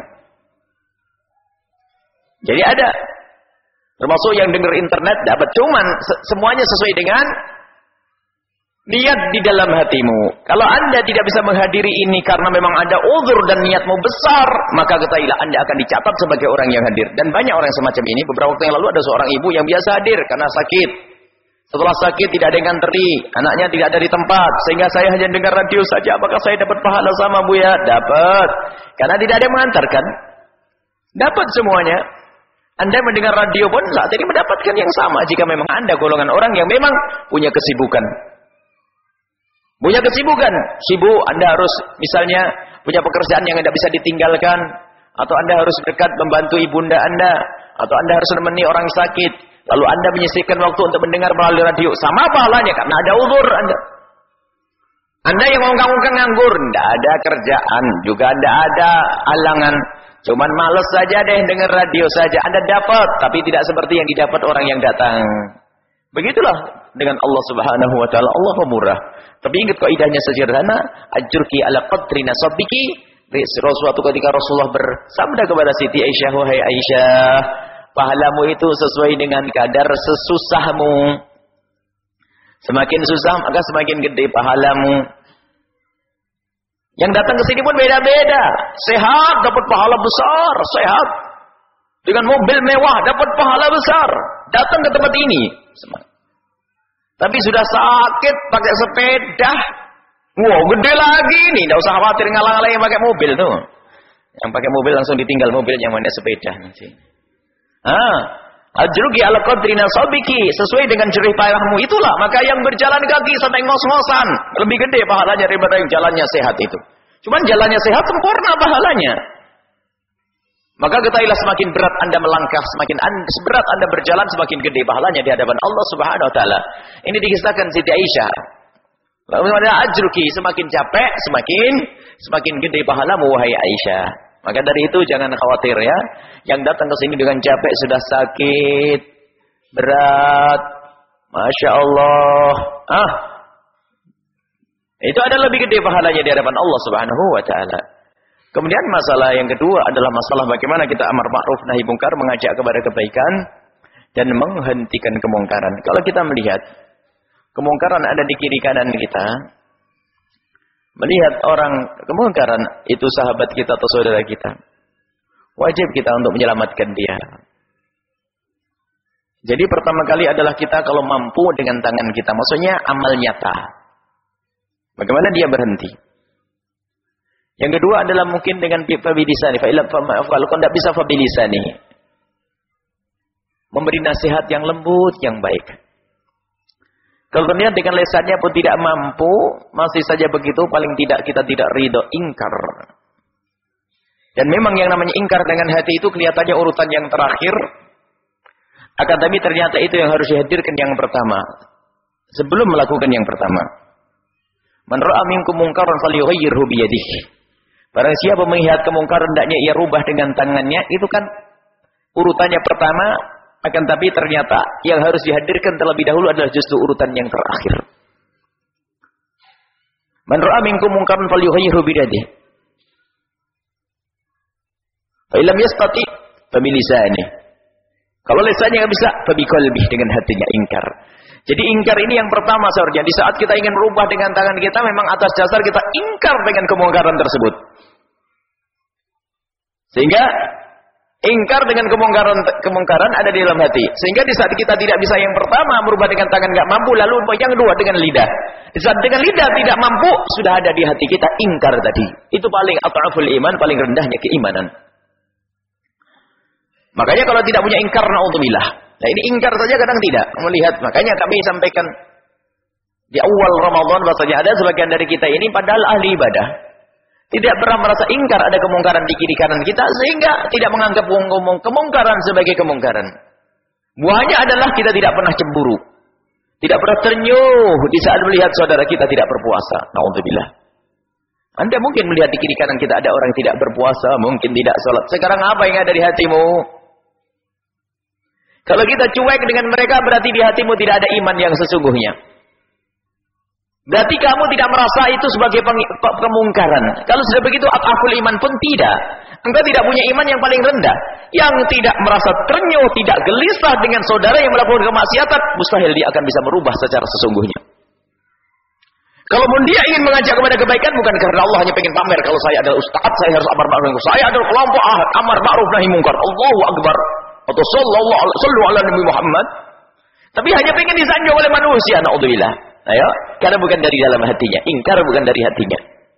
Jadi ada, termasuk yang dengar internet dapat, cuman semuanya sesuai dengan niat di dalam hatimu. Kalau Anda tidak bisa menghadiri ini karena memang ada uzur dan niatmu besar, maka ketahuilah Anda akan dicatat sebagai orang yang hadir. Dan banyak orang semacam ini. Beberapa waktu yang lalu ada seorang ibu yang biasa hadir karena sakit. Setelah sakit tidak ada yang nganteri, anaknya tidak ada di tempat, sehingga saya hanya dengar radio saja. Apakah saya dapat pahala sama Buya? Dapat. Karena tidak ada yang mengantarkan. Dapat semuanya. Anda mendengar radio pun saat ini mendapatkan yang sama jika memang Anda golongan orang yang memang punya kesibukan. Punya kesibukan, sibuk, Anda harus misalnya punya pekerjaan yang tidak bisa ditinggalkan, atau Anda harus dekat membantu ibunda Anda, atau Anda harus menemani orang sakit, lalu Anda menyisihkan waktu untuk mendengar melalui radio. Sama pahalanya karena ada uzur Anda. Anda yang nganggur, tidak ada kerjaan, juga tidak ada halangan, Cuman males saja deh dengar radio saja. Anda dapat, tapi tidak seperti yang didapat orang yang datang. Begitulah dengan Allah Subhanahu wa taala. Allah pemurah. Tapi ingat kaidahnya sederhana, ajruki ala qadri nasabiki. Suatu ketika Rasulullah bersabda kepada Siti Aisyah, wahai Aisyah, pahalamu itu sesuai dengan kadar sesusahmu. Semakin susah maka semakin gede pahalamu. Yang datang ke sini pun beda-beda. Sehat dapat pahala besar, sehat. Dengan mobil mewah dapat pahala besar. Datang ke tempat ini. Tapi sudah sakit pakai sepeda. Wow, gede lagi nih. Tidak usah khawatir ngalang-alang yang pakai mobil tuh. Yang pakai mobil langsung ditinggal mobil, yang mana sepeda nanti. Ajruki ala qadri nasabiki, sesuai dengan jerih payahmu. Itulah maka yang berjalan kaki sampai ngos-ngosan lebih gede pahalanya daripada yang jalannya sehat itu. Cuman jalannya sehat sempurna pahalanya. Maka ketahuilah semakin berat Anda melangkah, semakin berat Anda berjalan, semakin gede pahalanya di hadapan Allah Subhanahu wa taala. Ini dikisahkan Siti Aisyah. Lalu ada ajruki, semakin capek semakin gede pahalamu wahai Aisyah. Maka dari itu jangan khawatir ya. Yang datang ke sini dengan capek sudah sakit, berat, Masya Allah. Itu adalah lebih gede pahalanya di hadapan Allah Subhanahu wa taala. Kemudian masalah yang kedua adalah masalah bagaimana kita amar ma'ruf nahi mungkar, mengajak kepada kebaikan dan menghentikan kemungkaran. Kalau kita melihat kemungkaran ada di kiri kanan kita, melihat orang kemungkaran itu sahabat kita atau saudara kita, wajib kita untuk menyelamatkan dia. Jadi pertama kali adalah kita kalau mampu dengan tangan kita, maksudnya amal nyata. Bagaimana dia berhenti? Yang kedua adalah mungkin dengan fabilisani. Kalau tidak bisa fabilisani, memberi nasihat yang lembut, yang baik. Kalau ternyata dengan lesannya pun tidak mampu, masih saja begitu, paling tidak kita tidak ridho, ingkar. Dan memang yang namanya ingkar dengan hati itu kelihatannya urutan yang terakhir. Akan tapi ternyata itu yang harus dihadirkan yang pertama. Sebelum melakukan yang pertama. Man ra'a minkum mungkaran falyughayyirhu biyadihi. Barang siapa melihat kemungkaran hendaknya ia rubah dengan tangannya, itu kan urutannya pertama. Akan tapi ternyata yang harus dihadirkan terlebih dahulu adalah justru urutan yang terakhir. Man ra'a minkum mungkaran falyughayyirhu biyadihi. Fa illam yastati fa bilisanihi. Kalau lisannya enggak bisa, fa biqalbihi, dengan hatinya ingkar. Jadi ingkar ini yang pertama seharusnya. Di saat kita ingin merubah dengan tangan kita, memang atas dasar kita ingkar dengan kemungkaran tersebut. Sehingga ingkar dengan kemungkaran ada di dalam hati. Sehingga di saat kita tidak bisa yang pertama merubah dengan tangan enggak mampu, lalu yang kedua dengan lidah. Di saat dengan lidah tidak mampu, sudah ada di hati kita ingkar tadi. Itu paling at'aful iman, paling rendahnya keimanan. Makanya kalau tidak punya ingkar, na'udzubillah. Nah ini ingkar saja kadang tidak melihat. Makanya kami sampaikan di awal Ramadan bahasanya ada sebagian dari kita ini padahal ahli ibadah, tidak pernah merasa ingkar ada kemungkaran di kiri kanan kita, sehingga tidak menganggap kemungkaran sebagai kemungkaran. Buahnya adalah kita tidak pernah cemburu, tidak pernah ternyuh di saat melihat saudara kita tidak berpuasa. Na'udzubillah. Anda mungkin melihat di kiri kanan kita ada orang yang tidak berpuasa, mungkin tidak salat. Sekarang apa yang ada di hatimu? Kalau kita cuek dengan mereka, berarti di hatimu tidak ada iman yang sesungguhnya. Berarti kamu tidak merasa itu sebagai kemungkaran. Kalau sudah begitu, at'aful iman pun tidak. Engkau tidak punya iman yang paling rendah. Yang tidak merasa ternyuh, tidak gelisah dengan saudara yang melakukan kemaksiatan, mustahil dia akan bisa berubah secara sesungguhnya. Kalaupun dia ingin mengajak kepada kebaikan, bukan karena Allah hanya ingin pamer. Kalau saya adalah ustaz, saya harus amar ma'ruf nahi mungkar. Saya adalah kelompok amar ma'ruf nahi mungkar. Allahu Akbar. Atau sallu ala Nabi Muhammad. Tapi hanya ingin disanjung oleh manusia. Na'udzubillah. Ayo, karena bukan dari dalam hatinya. Ingkar bukan dari hatinya.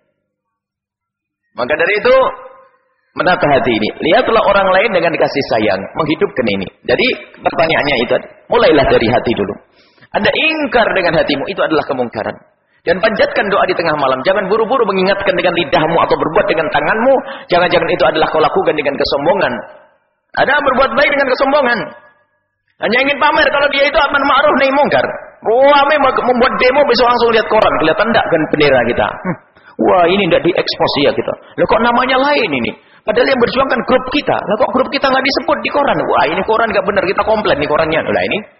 Maka dari itu, menata hati ini. Lihatlah orang lain dengan kasih sayang. Menghidupkan ini. Jadi, pertanyaannya itu. Mulailah dari hati dulu. Anda ingkar dengan hatimu. Itu adalah kemungkaran. Dan panjatkan doa di tengah malam. Jangan buru-buru mengingatkan dengan lidahmu atau berbuat dengan tanganmu. Jangan-jangan itu adalah kau lakukan dengan kesombongan. Ada berbuat baik dengan kesombongan. Hanya ingin pamer kalau dia itu amar ma'ruf nahi mungkar. Ramai membuat demo, besok langsung lihat koran. Kelihatan enggak kan bendera kita? Wah, ini enggak diekspos ya kita. Loh kok namanya lain ini? Padahal yang berjuang kan grup kita. Lah kok grup kita nggak disebut di koran? Wah, ini koran nggak benar, kita komplain nih korannya. Lah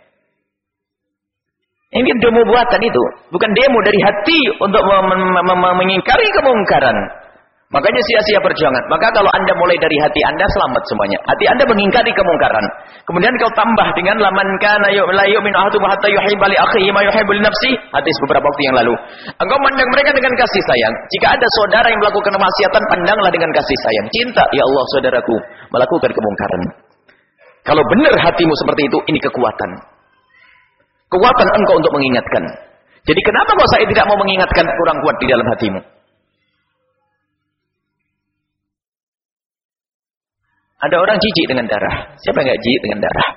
ini demo buatan itu, bukan demo dari hati untuk mengingkari kemungkaran. Makanya sia-sia perjuangan. Maka kalau Anda mulai dari hati Anda, selamat semuanya. Hati Anda mengingkari kemungkaran. Kemudian kau tambah dengan laman kana la yu'minu ahadukum hatta yuhibba li akhihi ma yuhibbu li nafsihi. Hadis beberapa waktu yang lalu. Engkau mandang mereka dengan kasih sayang. Jika ada saudara yang melakukan kemaksiatan, pandanglah dengan kasih sayang. Cinta, ya Allah saudaraku melakukan kemungkaran. Kalau benar hatimu seperti itu, ini kekuatan. Kekuatan engkau untuk mengingatkan. Jadi kenapa kau saya tidak mau mengingatkan, kurang kuat di dalam hatimu? Ada orang jijik dengan darah. Siapa yang nggak jijik dengan darah?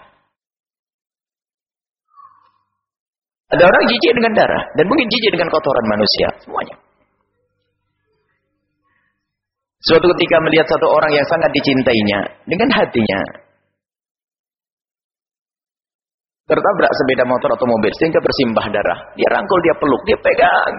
Ada orang jijik dengan darah. Dan mungkin jijik dengan kotoran manusia. Semuanya. Suatu ketika melihat satu orang yang sangat dicintainya. Dengan hatinya. Tertabrak sepeda motor atau mobil. Sehingga bersimbah darah. Dia rangkul, dia peluk, dia pegang.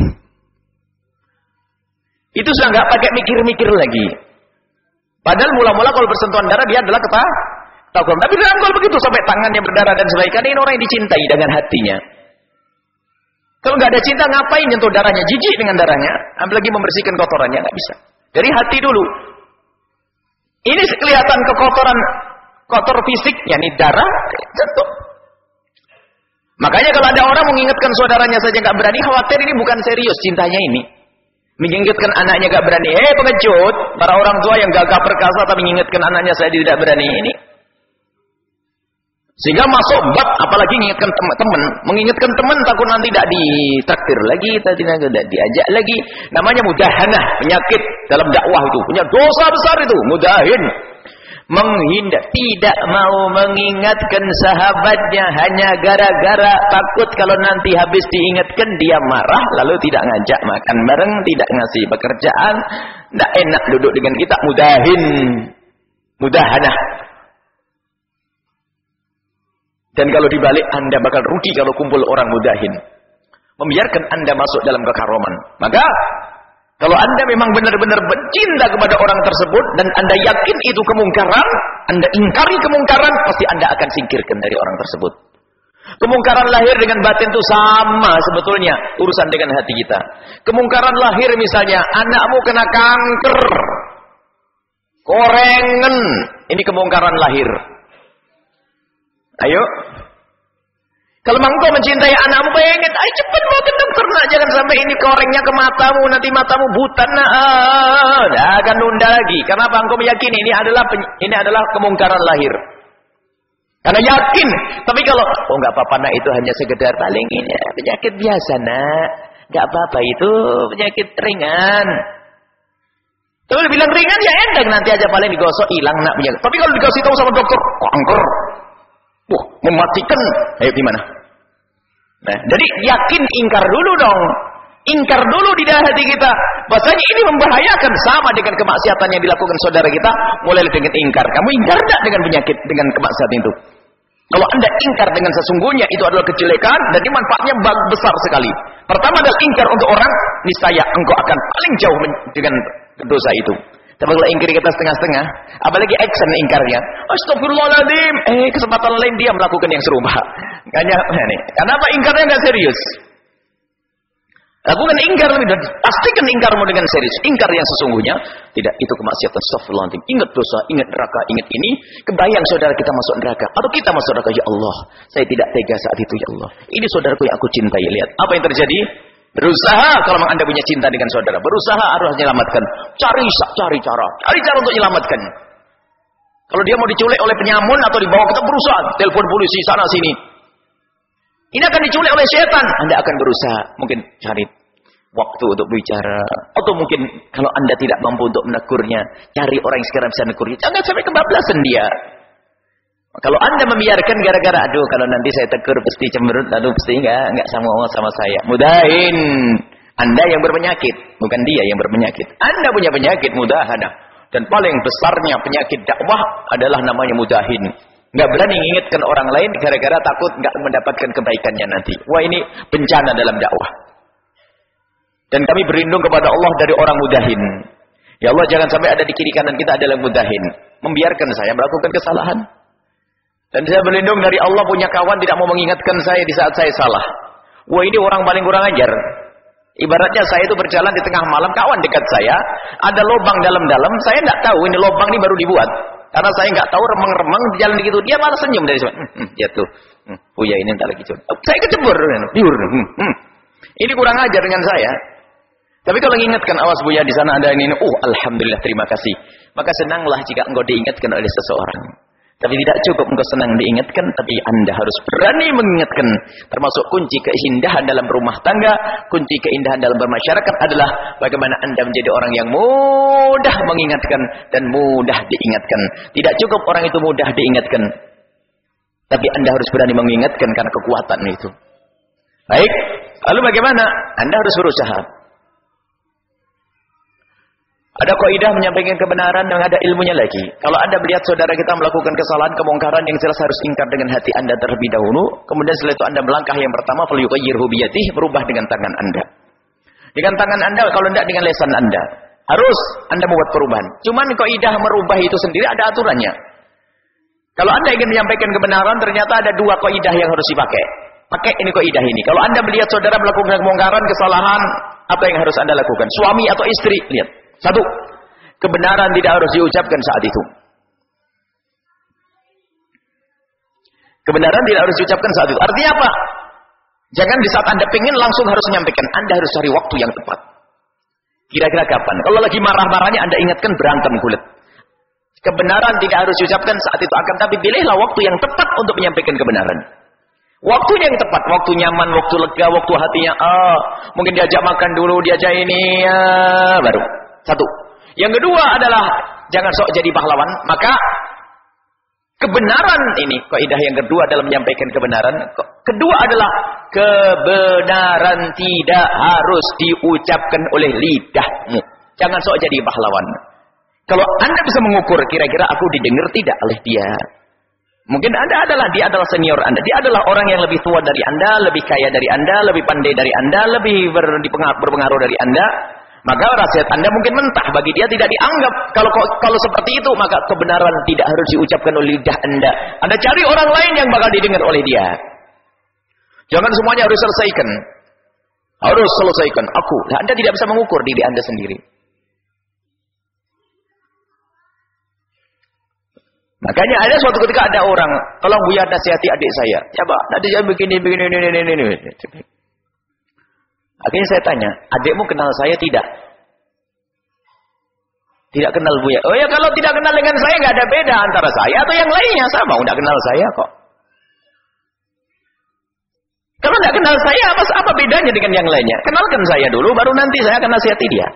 Itu sudah nggak pakai mikir-mikir lagi. Padahal mula-mula kalau bersentuhan darah dia adalah ketakutan. Tapi dirangkul begitu sampai tangannya berdarah dan sebagainya. Karena ini orang yang dicintai dengan hatinya. Kalau nggak ada cinta ngapain nyentuh darahnya? Jijik dengan darahnya. Apalagi membersihkan kotorannya, nggak bisa. Dari hati dulu. Ini kelihatan kekotoran, kotor fisiknya nih darah, sentuh. Makanya kalau ada orang mengingatkan saudaranya saja nggak berani, khawatir ini bukan serius cintanya ini. Mengingatkan anaknya gak berani. Pengecut. Para orang tua yang gagah perkasa tapi mengingatkan anaknya saya tidak berani. Ini. Sehingga masuk bab. Apalagi mengingatkan teman. Mengingatkan teman takut nanti tidak ditraktir lagi. Tidak diajak lagi. Namanya mudahanah. Penyakit dalam dakwah itu. Punya dosa besar itu. Mudahin. Menghindar. Tidak mau mengingatkan sahabatnya. Hanya gara-gara takut kalau nanti habis diingatkan dia marah. Lalu tidak ngajak makan bareng. Tidak ngasih pekerjaan. Tidak enak duduk dengan kita. Mudahin. Mudahanah. Dan kalau dibalik Anda bakal rugi kalau kumpul orang mudahin. Membiarkan Anda masuk dalam kekaroman. Maka kalau Anda memang benar-benar cinta kepada orang tersebut dan Anda yakin itu kemungkaran, Anda ingkari kemungkaran, pasti Anda akan singkirkan dari orang tersebut. Kemungkaran lahir dengan batin itu sama sebetulnya urusan dengan hati kita. Kemungkaran lahir misalnya anakmu kena kanker, korengan, ini kemungkaran lahir. Ayo. Kalau engkau mencintai anakmu, pengen, ayo cepat bawa ke dokter, nak jangan sampai ini korengnya ke matamu, nanti matamu buta, nak, akan nunda lagi. Kenapa engkau meyakini ini adalah kemungkaran lahir? Karena yakin. Tapi kalau, nggak apa-apa nak, itu hanya sekedar paling ini penyakit biasa nak, nggak apa-apa itu penyakit ringan. Tapi bilang ringan ya endang, nanti aja paling digosok hilang nak penyakit. Tapi kalau dikasih tahu sama dokter, kanker, mematikan, ayo gimana? Nah, jadi yakin ingkar dulu dong. Ingkar dulu di dalam hati kita. Bahasanya ini membahayakan sama dengan kemaksiatan yang dilakukan saudara kita. Mulai dengan ingkar. Kamu ingkar tidak dengan penyakit, dengan kemaksiatan itu? Kalau Anda ingkar dengan sesungguhnya, itu adalah kejelekan dan ini manfaatnya besar sekali. Pertama adalah ingkar untuk orang, niscaya engkau akan paling jauh dengan dosa itu. Tapi kalau ingkar kita setengah-setengah, apalagi action ingkarnya, astagfirullahaladzim, kesempatan lain dia melakukan yang serupa. Kenapa ingkarnya nggak serius? Lakukan ingkar lebih dari, pastikan ingkarmu dengan serius. Ingkar yang sesungguhnya, tidak itu kemaksiatan, astagfirullahaladzim. Ingat dosa, ingat neraka, ingat ini. Kebayang saudara kita masuk neraka, atau kita masuk neraka, ya Allah, saya tidak tega saat itu, ya Allah. Ini saudaraku yang aku cintai, lihat apa yang terjadi. Berusaha, kalau memang Anda punya cinta dengan saudara, berusaha harus menyelamatkan. Cari cara untuk menyelamatkan. Kalau dia mau diculik oleh penyamun atau dibawa, kita berusaha telepon polisi sana sini. Ini akan diculik oleh setan. Anda akan berusaha mungkin cari waktu untuk bicara, atau mungkin kalau Anda tidak mampu untuk menegurnya, cari orang yang sekarang bisa menegurnya. Jangan sampai kebablasan dia. Kalau Anda membiarkan gara-gara, aduh kalau nanti saya tegur pasti cemberut, aduh pasti enggak sama saya. Mudahin. Anda yang berpenyakit, bukan dia yang berpenyakit. Anda punya penyakit mudahanah. Dan paling besarnya penyakit dakwah adalah namanya mudahin. Enggak berani mengingatkan orang lain gara-gara takut enggak mendapatkan kebaikannya nanti. Wah, ini bencana dalam dakwah. Dan kami berlindung kepada Allah dari orang mudahin. Ya Allah, jangan sampai ada di kiri kanan kita adalah mudahin, membiarkan saya melakukan kesalahan. Dan saya berlindung dari Allah punya kawan tidak mau mengingatkan saya di saat saya salah. Wah, ini orang paling kurang ajar. Ibaratnya saya itu berjalan di tengah malam, kawan dekat saya, ada lubang dalam-dalam, saya tidak tahu ini lubang ini baru dibuat. Karena saya nggak tahu, remeng-remeng di jalan gitu, dia malah senyum dari sana. Ya tuh, Buya ini entar lagi curi. Saya kecebur, diur. Ini kurang ajar dengan saya. Tapi kalau mengingatkan, awas Buya di sana ada ini, alhamdulillah, terima kasih. Maka senanglah jika engkau diingatkan oleh seseorang. Tapi tidak cukup engkau senang diingatkan, tapi Anda harus berani mengingatkan. Termasuk kunci keindahan dalam rumah tangga, kunci keindahan dalam bermasyarakat adalah bagaimana Anda menjadi orang yang mudah mengingatkan dan mudah diingatkan. Tidak cukup orang itu mudah diingatkan, tapi Anda harus berani mengingatkan karena kekuatan itu. Baik, lalu bagaimana? Anda harus berusaha. Ada kaidah menyampaikan kebenaran dan ada ilmunya lagi. Kalau Anda melihat saudara kita melakukan kesalahan, kemungkaran, yang jelas harus ingkar dengan hati Anda terlebih dahulu. Kemudian setelah itu Anda melangkah yang pertama, falyughayyirhu biyadihi, merubah dengan tangan Anda. Dengan tangan Anda, kalau tidak dengan lisan Anda. Harus Anda membuat perubahan. Cuman kaidah merubah itu sendiri ada aturannya. Kalau Anda ingin menyampaikan kebenaran, ternyata ada dua kaidah yang harus dipakai. Pakai ini kaidah ini. Kalau Anda melihat saudara melakukan kemungkaran, kesalahan, apa yang harus Anda lakukan? Suami atau istri, lihat. Satu, kebenaran tidak harus diucapkan saat itu. Kebenaran tidak harus diucapkan saat itu. Artinya apa? Jangan di saat Anda pengen langsung harus menyampaikan. Anda harus cari waktu yang tepat. Kira-kira kapan? Kalau lagi marah-marahnya Anda ingatkan, berantem kulit. Kebenaran tidak harus diucapkan saat itu, akan tapi pilihlah waktu yang tepat untuk menyampaikan kebenaran. Waktunya yang tepat, waktu nyaman, waktu lega, waktu hatinya mungkin diajak makan dulu, diajak ini baru. Satu. Yang kedua adalah jangan sok jadi pahlawan. Maka kebenaran ini, kaidah yang kedua dalam menyampaikan kebenaran. Kedua adalah kebenaran tidak harus diucapkan oleh lidahmu. Jangan sok jadi pahlawan. Kalau Anda bisa mengukur kira-kira aku didengar tidak oleh dia. Mungkin dia adalah senior Anda. Dia adalah orang yang lebih tua dari Anda, lebih kaya dari Anda, lebih pandai dari Anda, lebih berpengaruh dari Anda. Maka nasihat Anda mungkin mentah, bagi dia tidak dianggap. Kalau seperti itu, maka kebenaran tidak harus diucapkan oleh lidah Anda. Anda cari orang lain yang bakal didengar oleh dia. Jangan semuanya harus selesaikan. Harus selesaikan aku. Nah, Anda tidak bisa mengukur diri Anda sendiri. Makanya ada suatu ketika ada orang, tolong Buya nasihati adik saya. Ya Pak, nanti saya begini. Akhirnya saya tanya, adikmu kenal saya tidak? Tidak kenal Buya. Oh ya, kalau tidak kenal dengan saya nggak ada beda antara saya atau yang lainnya, sama, nggak kenal saya kok. Kalau nggak kenal saya, apa bedanya dengan yang lainnya? Kenalkan saya dulu, baru nanti saya akan nasihati dia.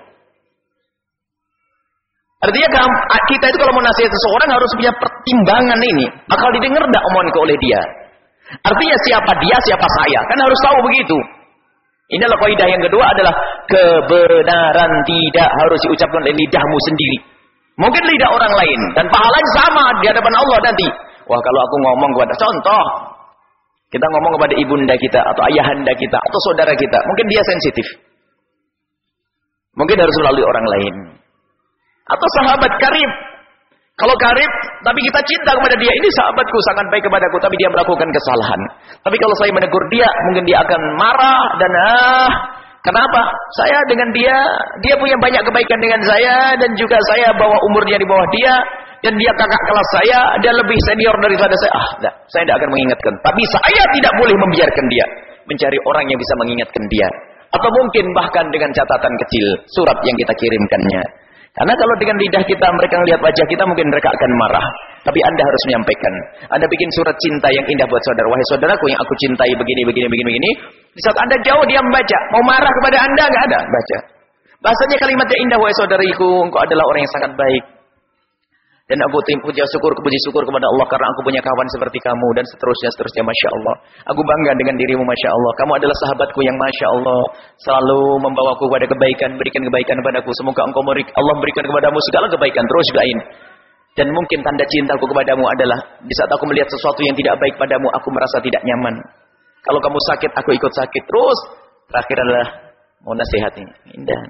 Artinya kita itu kalau mau nasihat seseorang harus punya pertimbangan ini. Bakal didengar tidak omongan oleh dia. Artinya siapa dia, siapa saya. Kan harus tahu begitu. Ini adalah kaidah yang kedua adalah kebenaran tidak harus diucapkan oleh lidahmu sendiri. Mungkin lidah orang lain. Dan pahalanya sama di hadapan Allah nanti. Wah, kalau aku ngomong kepada contoh. Kita ngomong kepada ibunda kita atau ayahanda kita atau saudara kita. Mungkin dia sensitif. Mungkin harus melalui orang lain. Atau sahabat karib. Kalau karib, tapi kita cinta kepada dia. Ini sahabatku, sangat baik kepadaku, tapi dia melakukan kesalahan. Tapi kalau saya menegur dia, mungkin dia akan marah dan kenapa? Saya dengan dia punya banyak kebaikan dengan saya, dan juga saya bawa umurnya di bawah dia, dan dia kakak kelas saya, dia lebih senior daripada saya. Saya tidak akan mengingatkan. Tapi saya tidak boleh membiarkan dia mencari orang yang bisa mengingatkan dia. Atau mungkin bahkan dengan catatan kecil, surat yang kita kirimkannya. Karena kalau dengan lidah kita, mereka melihat wajah kita, mungkin mereka akan marah. Tapi Anda harus menyampaikan. Anda bikin surat cinta yang indah buat saudara. Wahai saudaraku yang aku cintai begini. Di saat Anda jauh, dia membaca. Mau marah kepada Anda, nggak ada. Baca. Bahasanya kalimatnya indah. Wahai saudariku, engkau adalah orang yang sangat baik. Dan aku puji syukur kepada Allah karena aku punya kawan seperti kamu. Dan seterusnya. Masya Allah. Aku bangga dengan dirimu, Masya Allah. Kamu adalah sahabatku yang Masya Allah. Selalu membawaku kepada kebaikan. Berikan kebaikan kepadaku. Semoga Allah memberikan kepadamu segala kebaikan. Terus doain. Dan mungkin tanda cintaku kepadamu adalah di saat aku melihat sesuatu yang tidak baik padamu, aku merasa tidak nyaman. Kalau kamu sakit, aku ikut sakit. Terus terakhir adalah mau nasihat ini. Indah.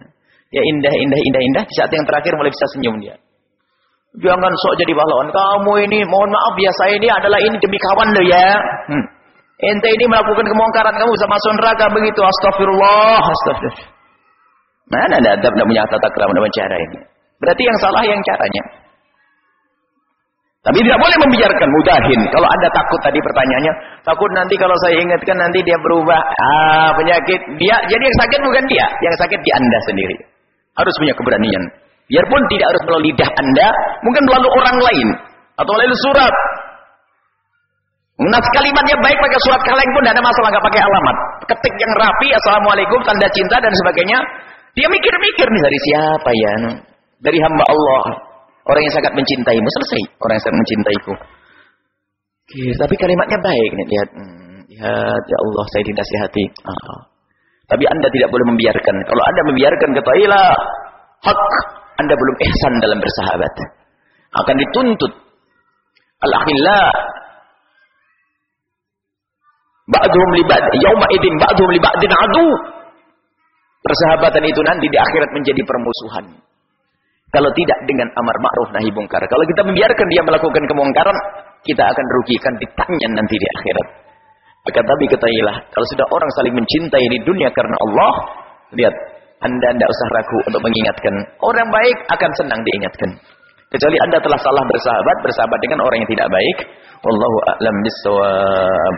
Dia indah. Di saat yang terakhir mulai bisa senyum dia. Jangan sok jadi pahlawan. Kamu ini, mohon maaf ya, saya ini adalah ini demi kawan lo ya. Ente ini melakukan kemungkaran, kamu bisa masuk neraka begitu. Astagfirullah. Mana ada adab, tidak punya tata krama dengan cara ini. Berarti yang salah yang caranya. Tapi tidak boleh membiarkan mudahin. Kalau Anda takut tadi pertanyaannya, takut nanti kalau saya ingatkan nanti dia berubah. Penyakit dia. Jadi yang sakit bukan dia, yang sakit di Anda sendiri. Harus punya keberanian. Biarpun tidak harus melalui lidah Anda, mungkin melalui orang lain atau melalui surat. Nas kalimatnya baik pakai surat kaleng pun tidak ada masalah, nggak pakai alamat. Ketik yang rapi, assalamualaikum, tanda cinta dan sebagainya. Dia mikir-mikir nih dari siapa ya? Dari hamba Allah. Orang yang sangat mencintaimu, selesai. Orang yang sangat mencintaiku. Oke, tapi kalimatnya baik nih, lihat. Lihat, ya Allah, saya dinasihati. Tapi Anda tidak boleh membiarkan. Kalau Anda membiarkan, ketahuilah hak Anda belum ihsan dalam bersahabat. Akan dituntut. Al-akhillah ba'duhum li ba'd yauma idzin ba'duhum li ba'din adu. Persahabatan itu nanti di akhirat menjadi permusuhan. Kalau tidak dengan amar ma'ruf nahi mungkar. Kalau kita membiarkan dia melakukan kemungkaran, kita akan rugikan, ditanya nanti di akhirat. Akan tapi ketahuilah, kalau sudah orang saling mencintai di dunia karena Allah, lihat, Anda tidak usah ragu untuk mengingatkan. Orang baik akan senang diingatkan. Kecuali Anda telah salah bersahabat dengan orang yang tidak baik. Wallahu a'lam bissawab.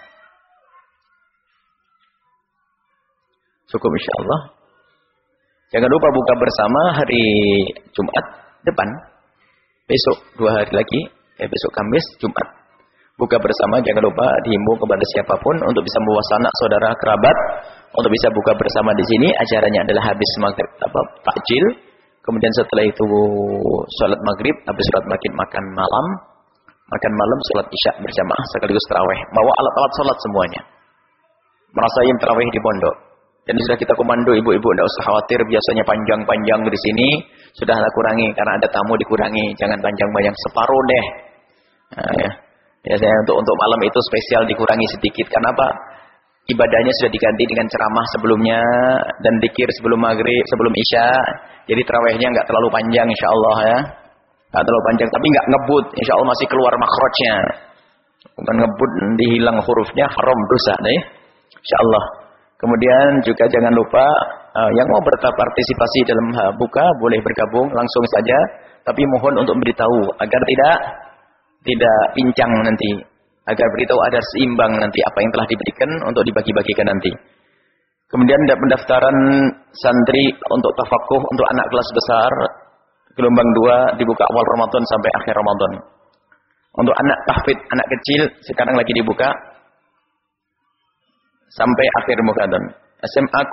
Cukup insyaallah. Jangan lupa buka bersama hari Jumat depan. Besok 2 hari lagi, besok Kamis, Jumat. Buka bersama, jangan lupa dihimbau kepada siapapun untuk bisa membawa sanak saudara kerabat untuk bisa buka bersama di sini. Acaranya adalah habis maghrib takjil. Kemudian setelah itu sholat maghrib, habis sholat maghrib makan malam, sholat isya berjamaah sekaligus tarawih. Bawa alat-alat sholat semuanya. Merasain tarawih di pondok. Dan sudah kita komando, ibu-ibu tidak usah khawatir. Biasanya panjang-panjang di sini sudah kurangi karena ada tamu dikurangi. Jangan panjang-panjang, separuh deh. Nah, ya. Biasanya untuk malam itu spesial dikurangi sedikit. Karena apa? Ibadahnya sudah diganti dengan ceramah sebelumnya dan dzikir sebelum maghrib, sebelum isya. Jadi tarawihnya nggak terlalu panjang, insya Allah ya. Nggak terlalu panjang, tapi nggak ngebut. Insya Allah masih keluar makhrajnya. Bukan ngebut, dihilang hurufnya, haram dosa deh. Insya Allah. Kemudian juga jangan lupa yang mau berpartisipasi dalam buka boleh bergabung langsung saja, tapi mohon untuk memberitahu agar tidak pincang nanti, agar beritahu ada seimbang nanti apa yang telah diberikan untuk dibagi-bagikan nanti. Kemudian pendaftaran santri untuk tafakuh untuk anak kelas besar gelombang 2 dibuka awal Ramadan sampai akhir Ramadan. Untuk anak tahfidz, anak kecil sekarang lagi dibuka sampai akhir Ramadan. SMA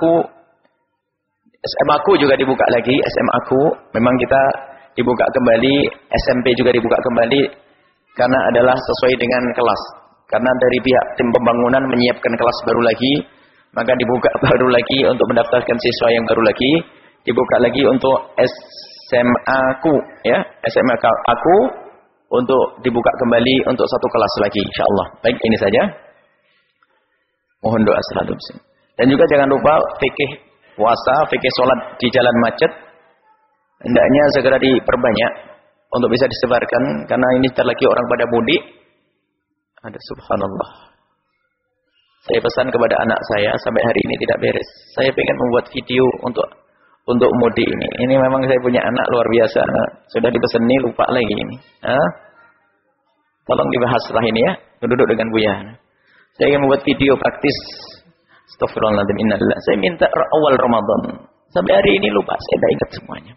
ku juga dibuka lagi. SMA ku memang kita dibuka kembali, SMP juga dibuka kembali karena adalah sesuai dengan kelas. Karena dari pihak tim pembangunan menyiapkan kelas baru lagi, maka dibuka baru lagi untuk mendaftarkan siswa yang baru lagi, dibuka lagi untuk SMA ku ya, SMA aku untuk dibuka kembali untuk 1 kelas lagi insyaallah. Baik, ini saja. Mohon doa selalu. Dan juga jangan lupa fikih puasa, fikih sholat di jalan macet. Hendaknya segera diperbanyak untuk bisa disebarkan. Karena ini sebentar lagi orang pada mudik. Ada subhanallah. Saya pesan kepada anak saya sampai hari ini tidak beres. Saya pengen membuat video untuk mudik ini. Ini memang saya punya anak luar biasa. Sudah dipesan nih, lupa lagi ini. Tolong dibahas setelah ini ya. Duduk dengan Buya. Saya ingin membuat video praktis. Astagfirullahaladzim, innalillah. Saya minta awal Ramadan. Sampai hari ini lupa, saya dah ingat semuanya.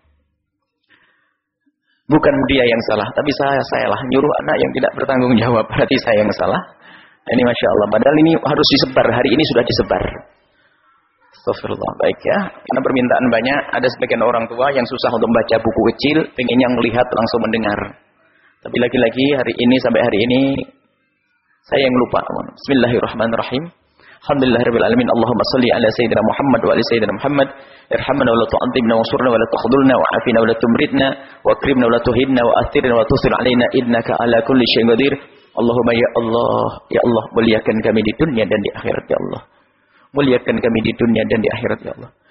Bukan dia yang salah, tapi saya lah. Nyuruh anak yang tidak bertanggung jawab. Berarti saya yang salah. Ini Masya Allah. Padahal ini harus disebar. Hari ini sudah disebar. Astagfirullah. Baik ya. Karena permintaan banyak. Ada sebagian orang tua yang susah untuk membaca buku kecil. Pengen yang melihat langsung mendengar. Tapi lagi-lagi hari ini sampai hari ini saya yang lupa. Bismillahirrahmanirrahim. Alhamdulillahirabbil alamin. Allahumma shalli ala sayyidina Muhammad wa ala sayyidina Muhammad. Irhamna wa la tu'adzibna wa surna wa la takhdhulna wa afina wa la tumritna wa akrimna wa la tuhinna wa athirna wa tusir alaina innaka ala kulli syai'in qadir. Allahumma ya Allah, muliakan kami di dunia dan di akhirat ya Allah. Muliakan kami di dunia dan di akhirat ya Allah.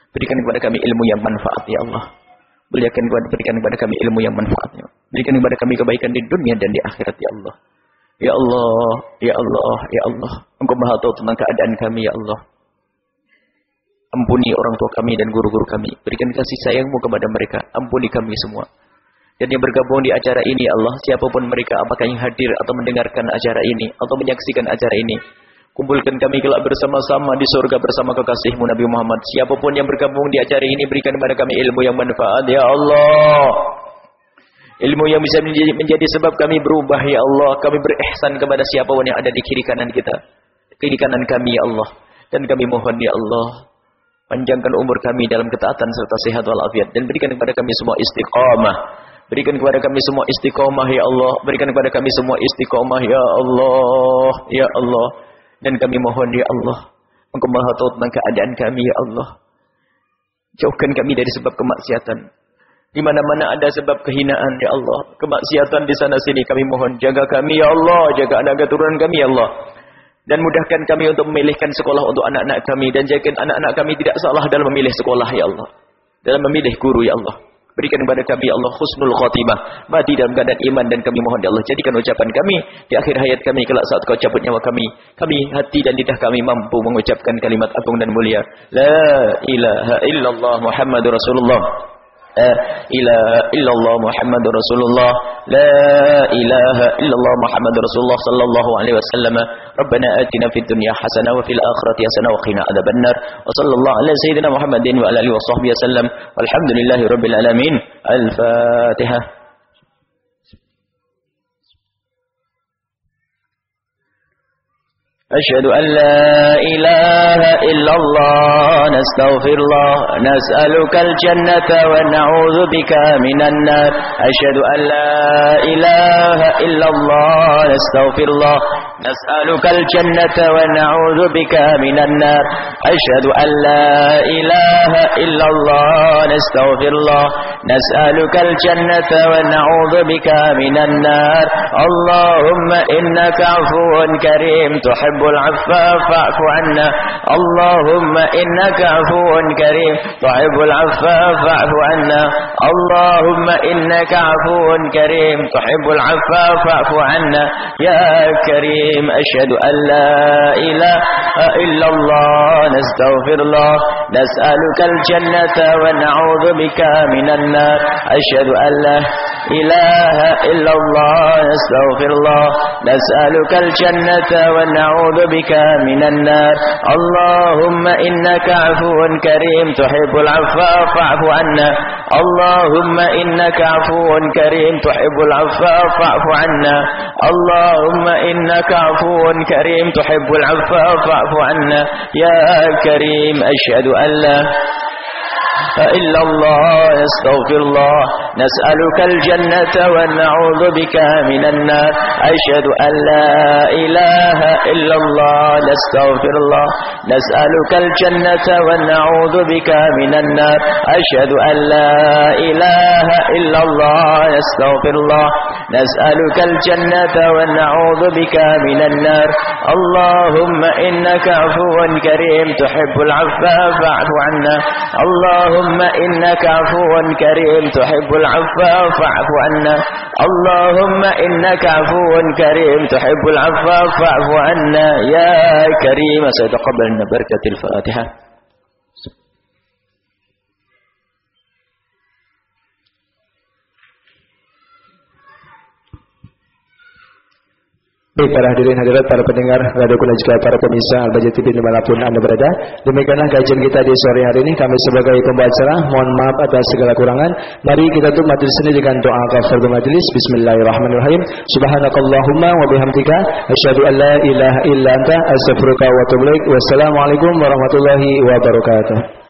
Berikan kepada kami ilmu yang manfaat ya Allah. Berikan kepada kami ilmu yang manfaat ya. Berikan kepada kami kebaikan di dunia dan di akhirat ya Allah. Ya Allah, ya Allah, ya Allah. Engkau Maha tahu tentang keadaan kami ya Allah. Ampuni orang tua kami dan guru-guru kami. Berikan kasih sayang-Mu kepada mereka. Ampuni kami semua. Dan yang bergabung di acara ini ya Allah, siapapun mereka, apakah yang hadir atau mendengarkan acara ini atau menyaksikan acara ini, kumpulkan kami kelak bersama-sama di surga bersama kekasih-Mu Nabi Muhammad. Siapapun yang bergabung di acara ini, berikan kepada kami ilmu yang manfaat ya Allah. Ilmu yang bisa menjadi sebab kami berubah ya Allah. Kami berihsan kepada siapapun yang ada di kiri kanan kita, kiri kanan kami ya Allah. Dan kami mohon ya Allah, panjangkan umur kami dalam ketaatan serta sehat walafiat, dan berikan kepada kami semua istiqamah. Berikan kepada kami semua istiqamah ya Allah. Berikan kepada kami semua istiqamah ya Allah, ya Allah. Dan kami mohon ya Allah, Engkau Maha tahu tentang keadaan kami ya Allah. Jauhkan kami dari sebab kemaksiatan. Di mana-mana ada sebab kehinaan ya Allah, kemaksiatan di sana sini, kami mohon jaga kami ya Allah, jaga anak keturunan kami ya Allah. Dan mudahkan kami untuk memilihkan sekolah untuk anak-anak kami, dan jadikan anak-anak kami tidak salah dalam memilih sekolah ya Allah, dalam memilih guru ya Allah. Berikan kepada kami ya Allah husnul khatimah, mati dalam keadaan iman, dan kami mohon ya Allah, jadikan ucapan kami di akhir hayat kami kelak saat Kau cabut nyawa kami, hati dan lidah kami mampu mengucapkan kalimat agung dan mulia, la ilaha illallah Muhammadur Rasulullah. La ilaha illallah Muhammadur Rasulullah. La ilaha illallah Muhammadur Rasulullah sallallahu alaihi wasallam. Rabbana atina fid dunya hasanah wa fil akhirati hasanah wa qina adzabannar. Wa sallallahu ala sayyidina Muhammadin wa ala alihi wa sahbihi wasallam. Walhamdulillahi rabbil alamin. Al-Fatihah. أشهد أن لا إله إلا الله نستغفر الله نسألك الجنة ونعوذ بك من النار أشهد أن لا إله إلا الله نستغفر الله نسألك الجنة ونعوذ بك من النار أشهد أن لا إله إلا الله نستغفر الله نسألك الجنة ونعوذ بك من النار اللهم إنك عفو كريم تحب العفو فاعف عنا اللهم إنك عفو كريم تحب العفو فاعف عنا اللهم إنك عفو كريم تحب العفو فاعف عنا يا كريم أشهد أن لا إله إلا الله نستغفر الله نسألك الجنة ونعوذ بك من النار أشهد أن لا إله إلا الله نستغفر الله نسألك الجنة ونعوذ بك من النار اللهم إنك عفو كريم تحب العفو فاعف عنا اللهم إنك عفو كريم تحب العفو فاعف عنا اللهم إنك عفو كريم تحب العفو فاعف عنا يا كريم أشهد أن لا إلا الله نستغفر الله نسألك الجنة ونعوذ بك من النار أشهد أن لا إله إلا الله نستغفر الله نسألك الجنة ونعوذ بك من النار أشهد أن لا إله إلا الله نستغفر الله نسألك الجنة ونعوذ بك من النار اللهم إنك عفو كريم تحب العفو فاعف عنا اللهم إنك عفو كريم تحب العفو فاعف عنا اللهم إنك عفو كريم تحب العفو فاعف عنا يا كريم سيتقبلنا بركة الفاتحة. Baik para hadirin hadirat, para pendengar Radio Kunajika, para pemirsa Al-Bahjah TV dimanapun Anda berada, demikianlah kajian kita di sore hari ini. Kami sebagai pembaca mohon maaf atas segala kurangan. Mari kita tutup majelis ini dengan doa kafaratul majelis. Bismillahirrahmanirrahim. Subhanakallahumma wa bihamdika asyhadu an la ilaha illa anta astaghfiruka wa atubu ilaik. Wassalamualaikum warahmatullahi wabarakatuh.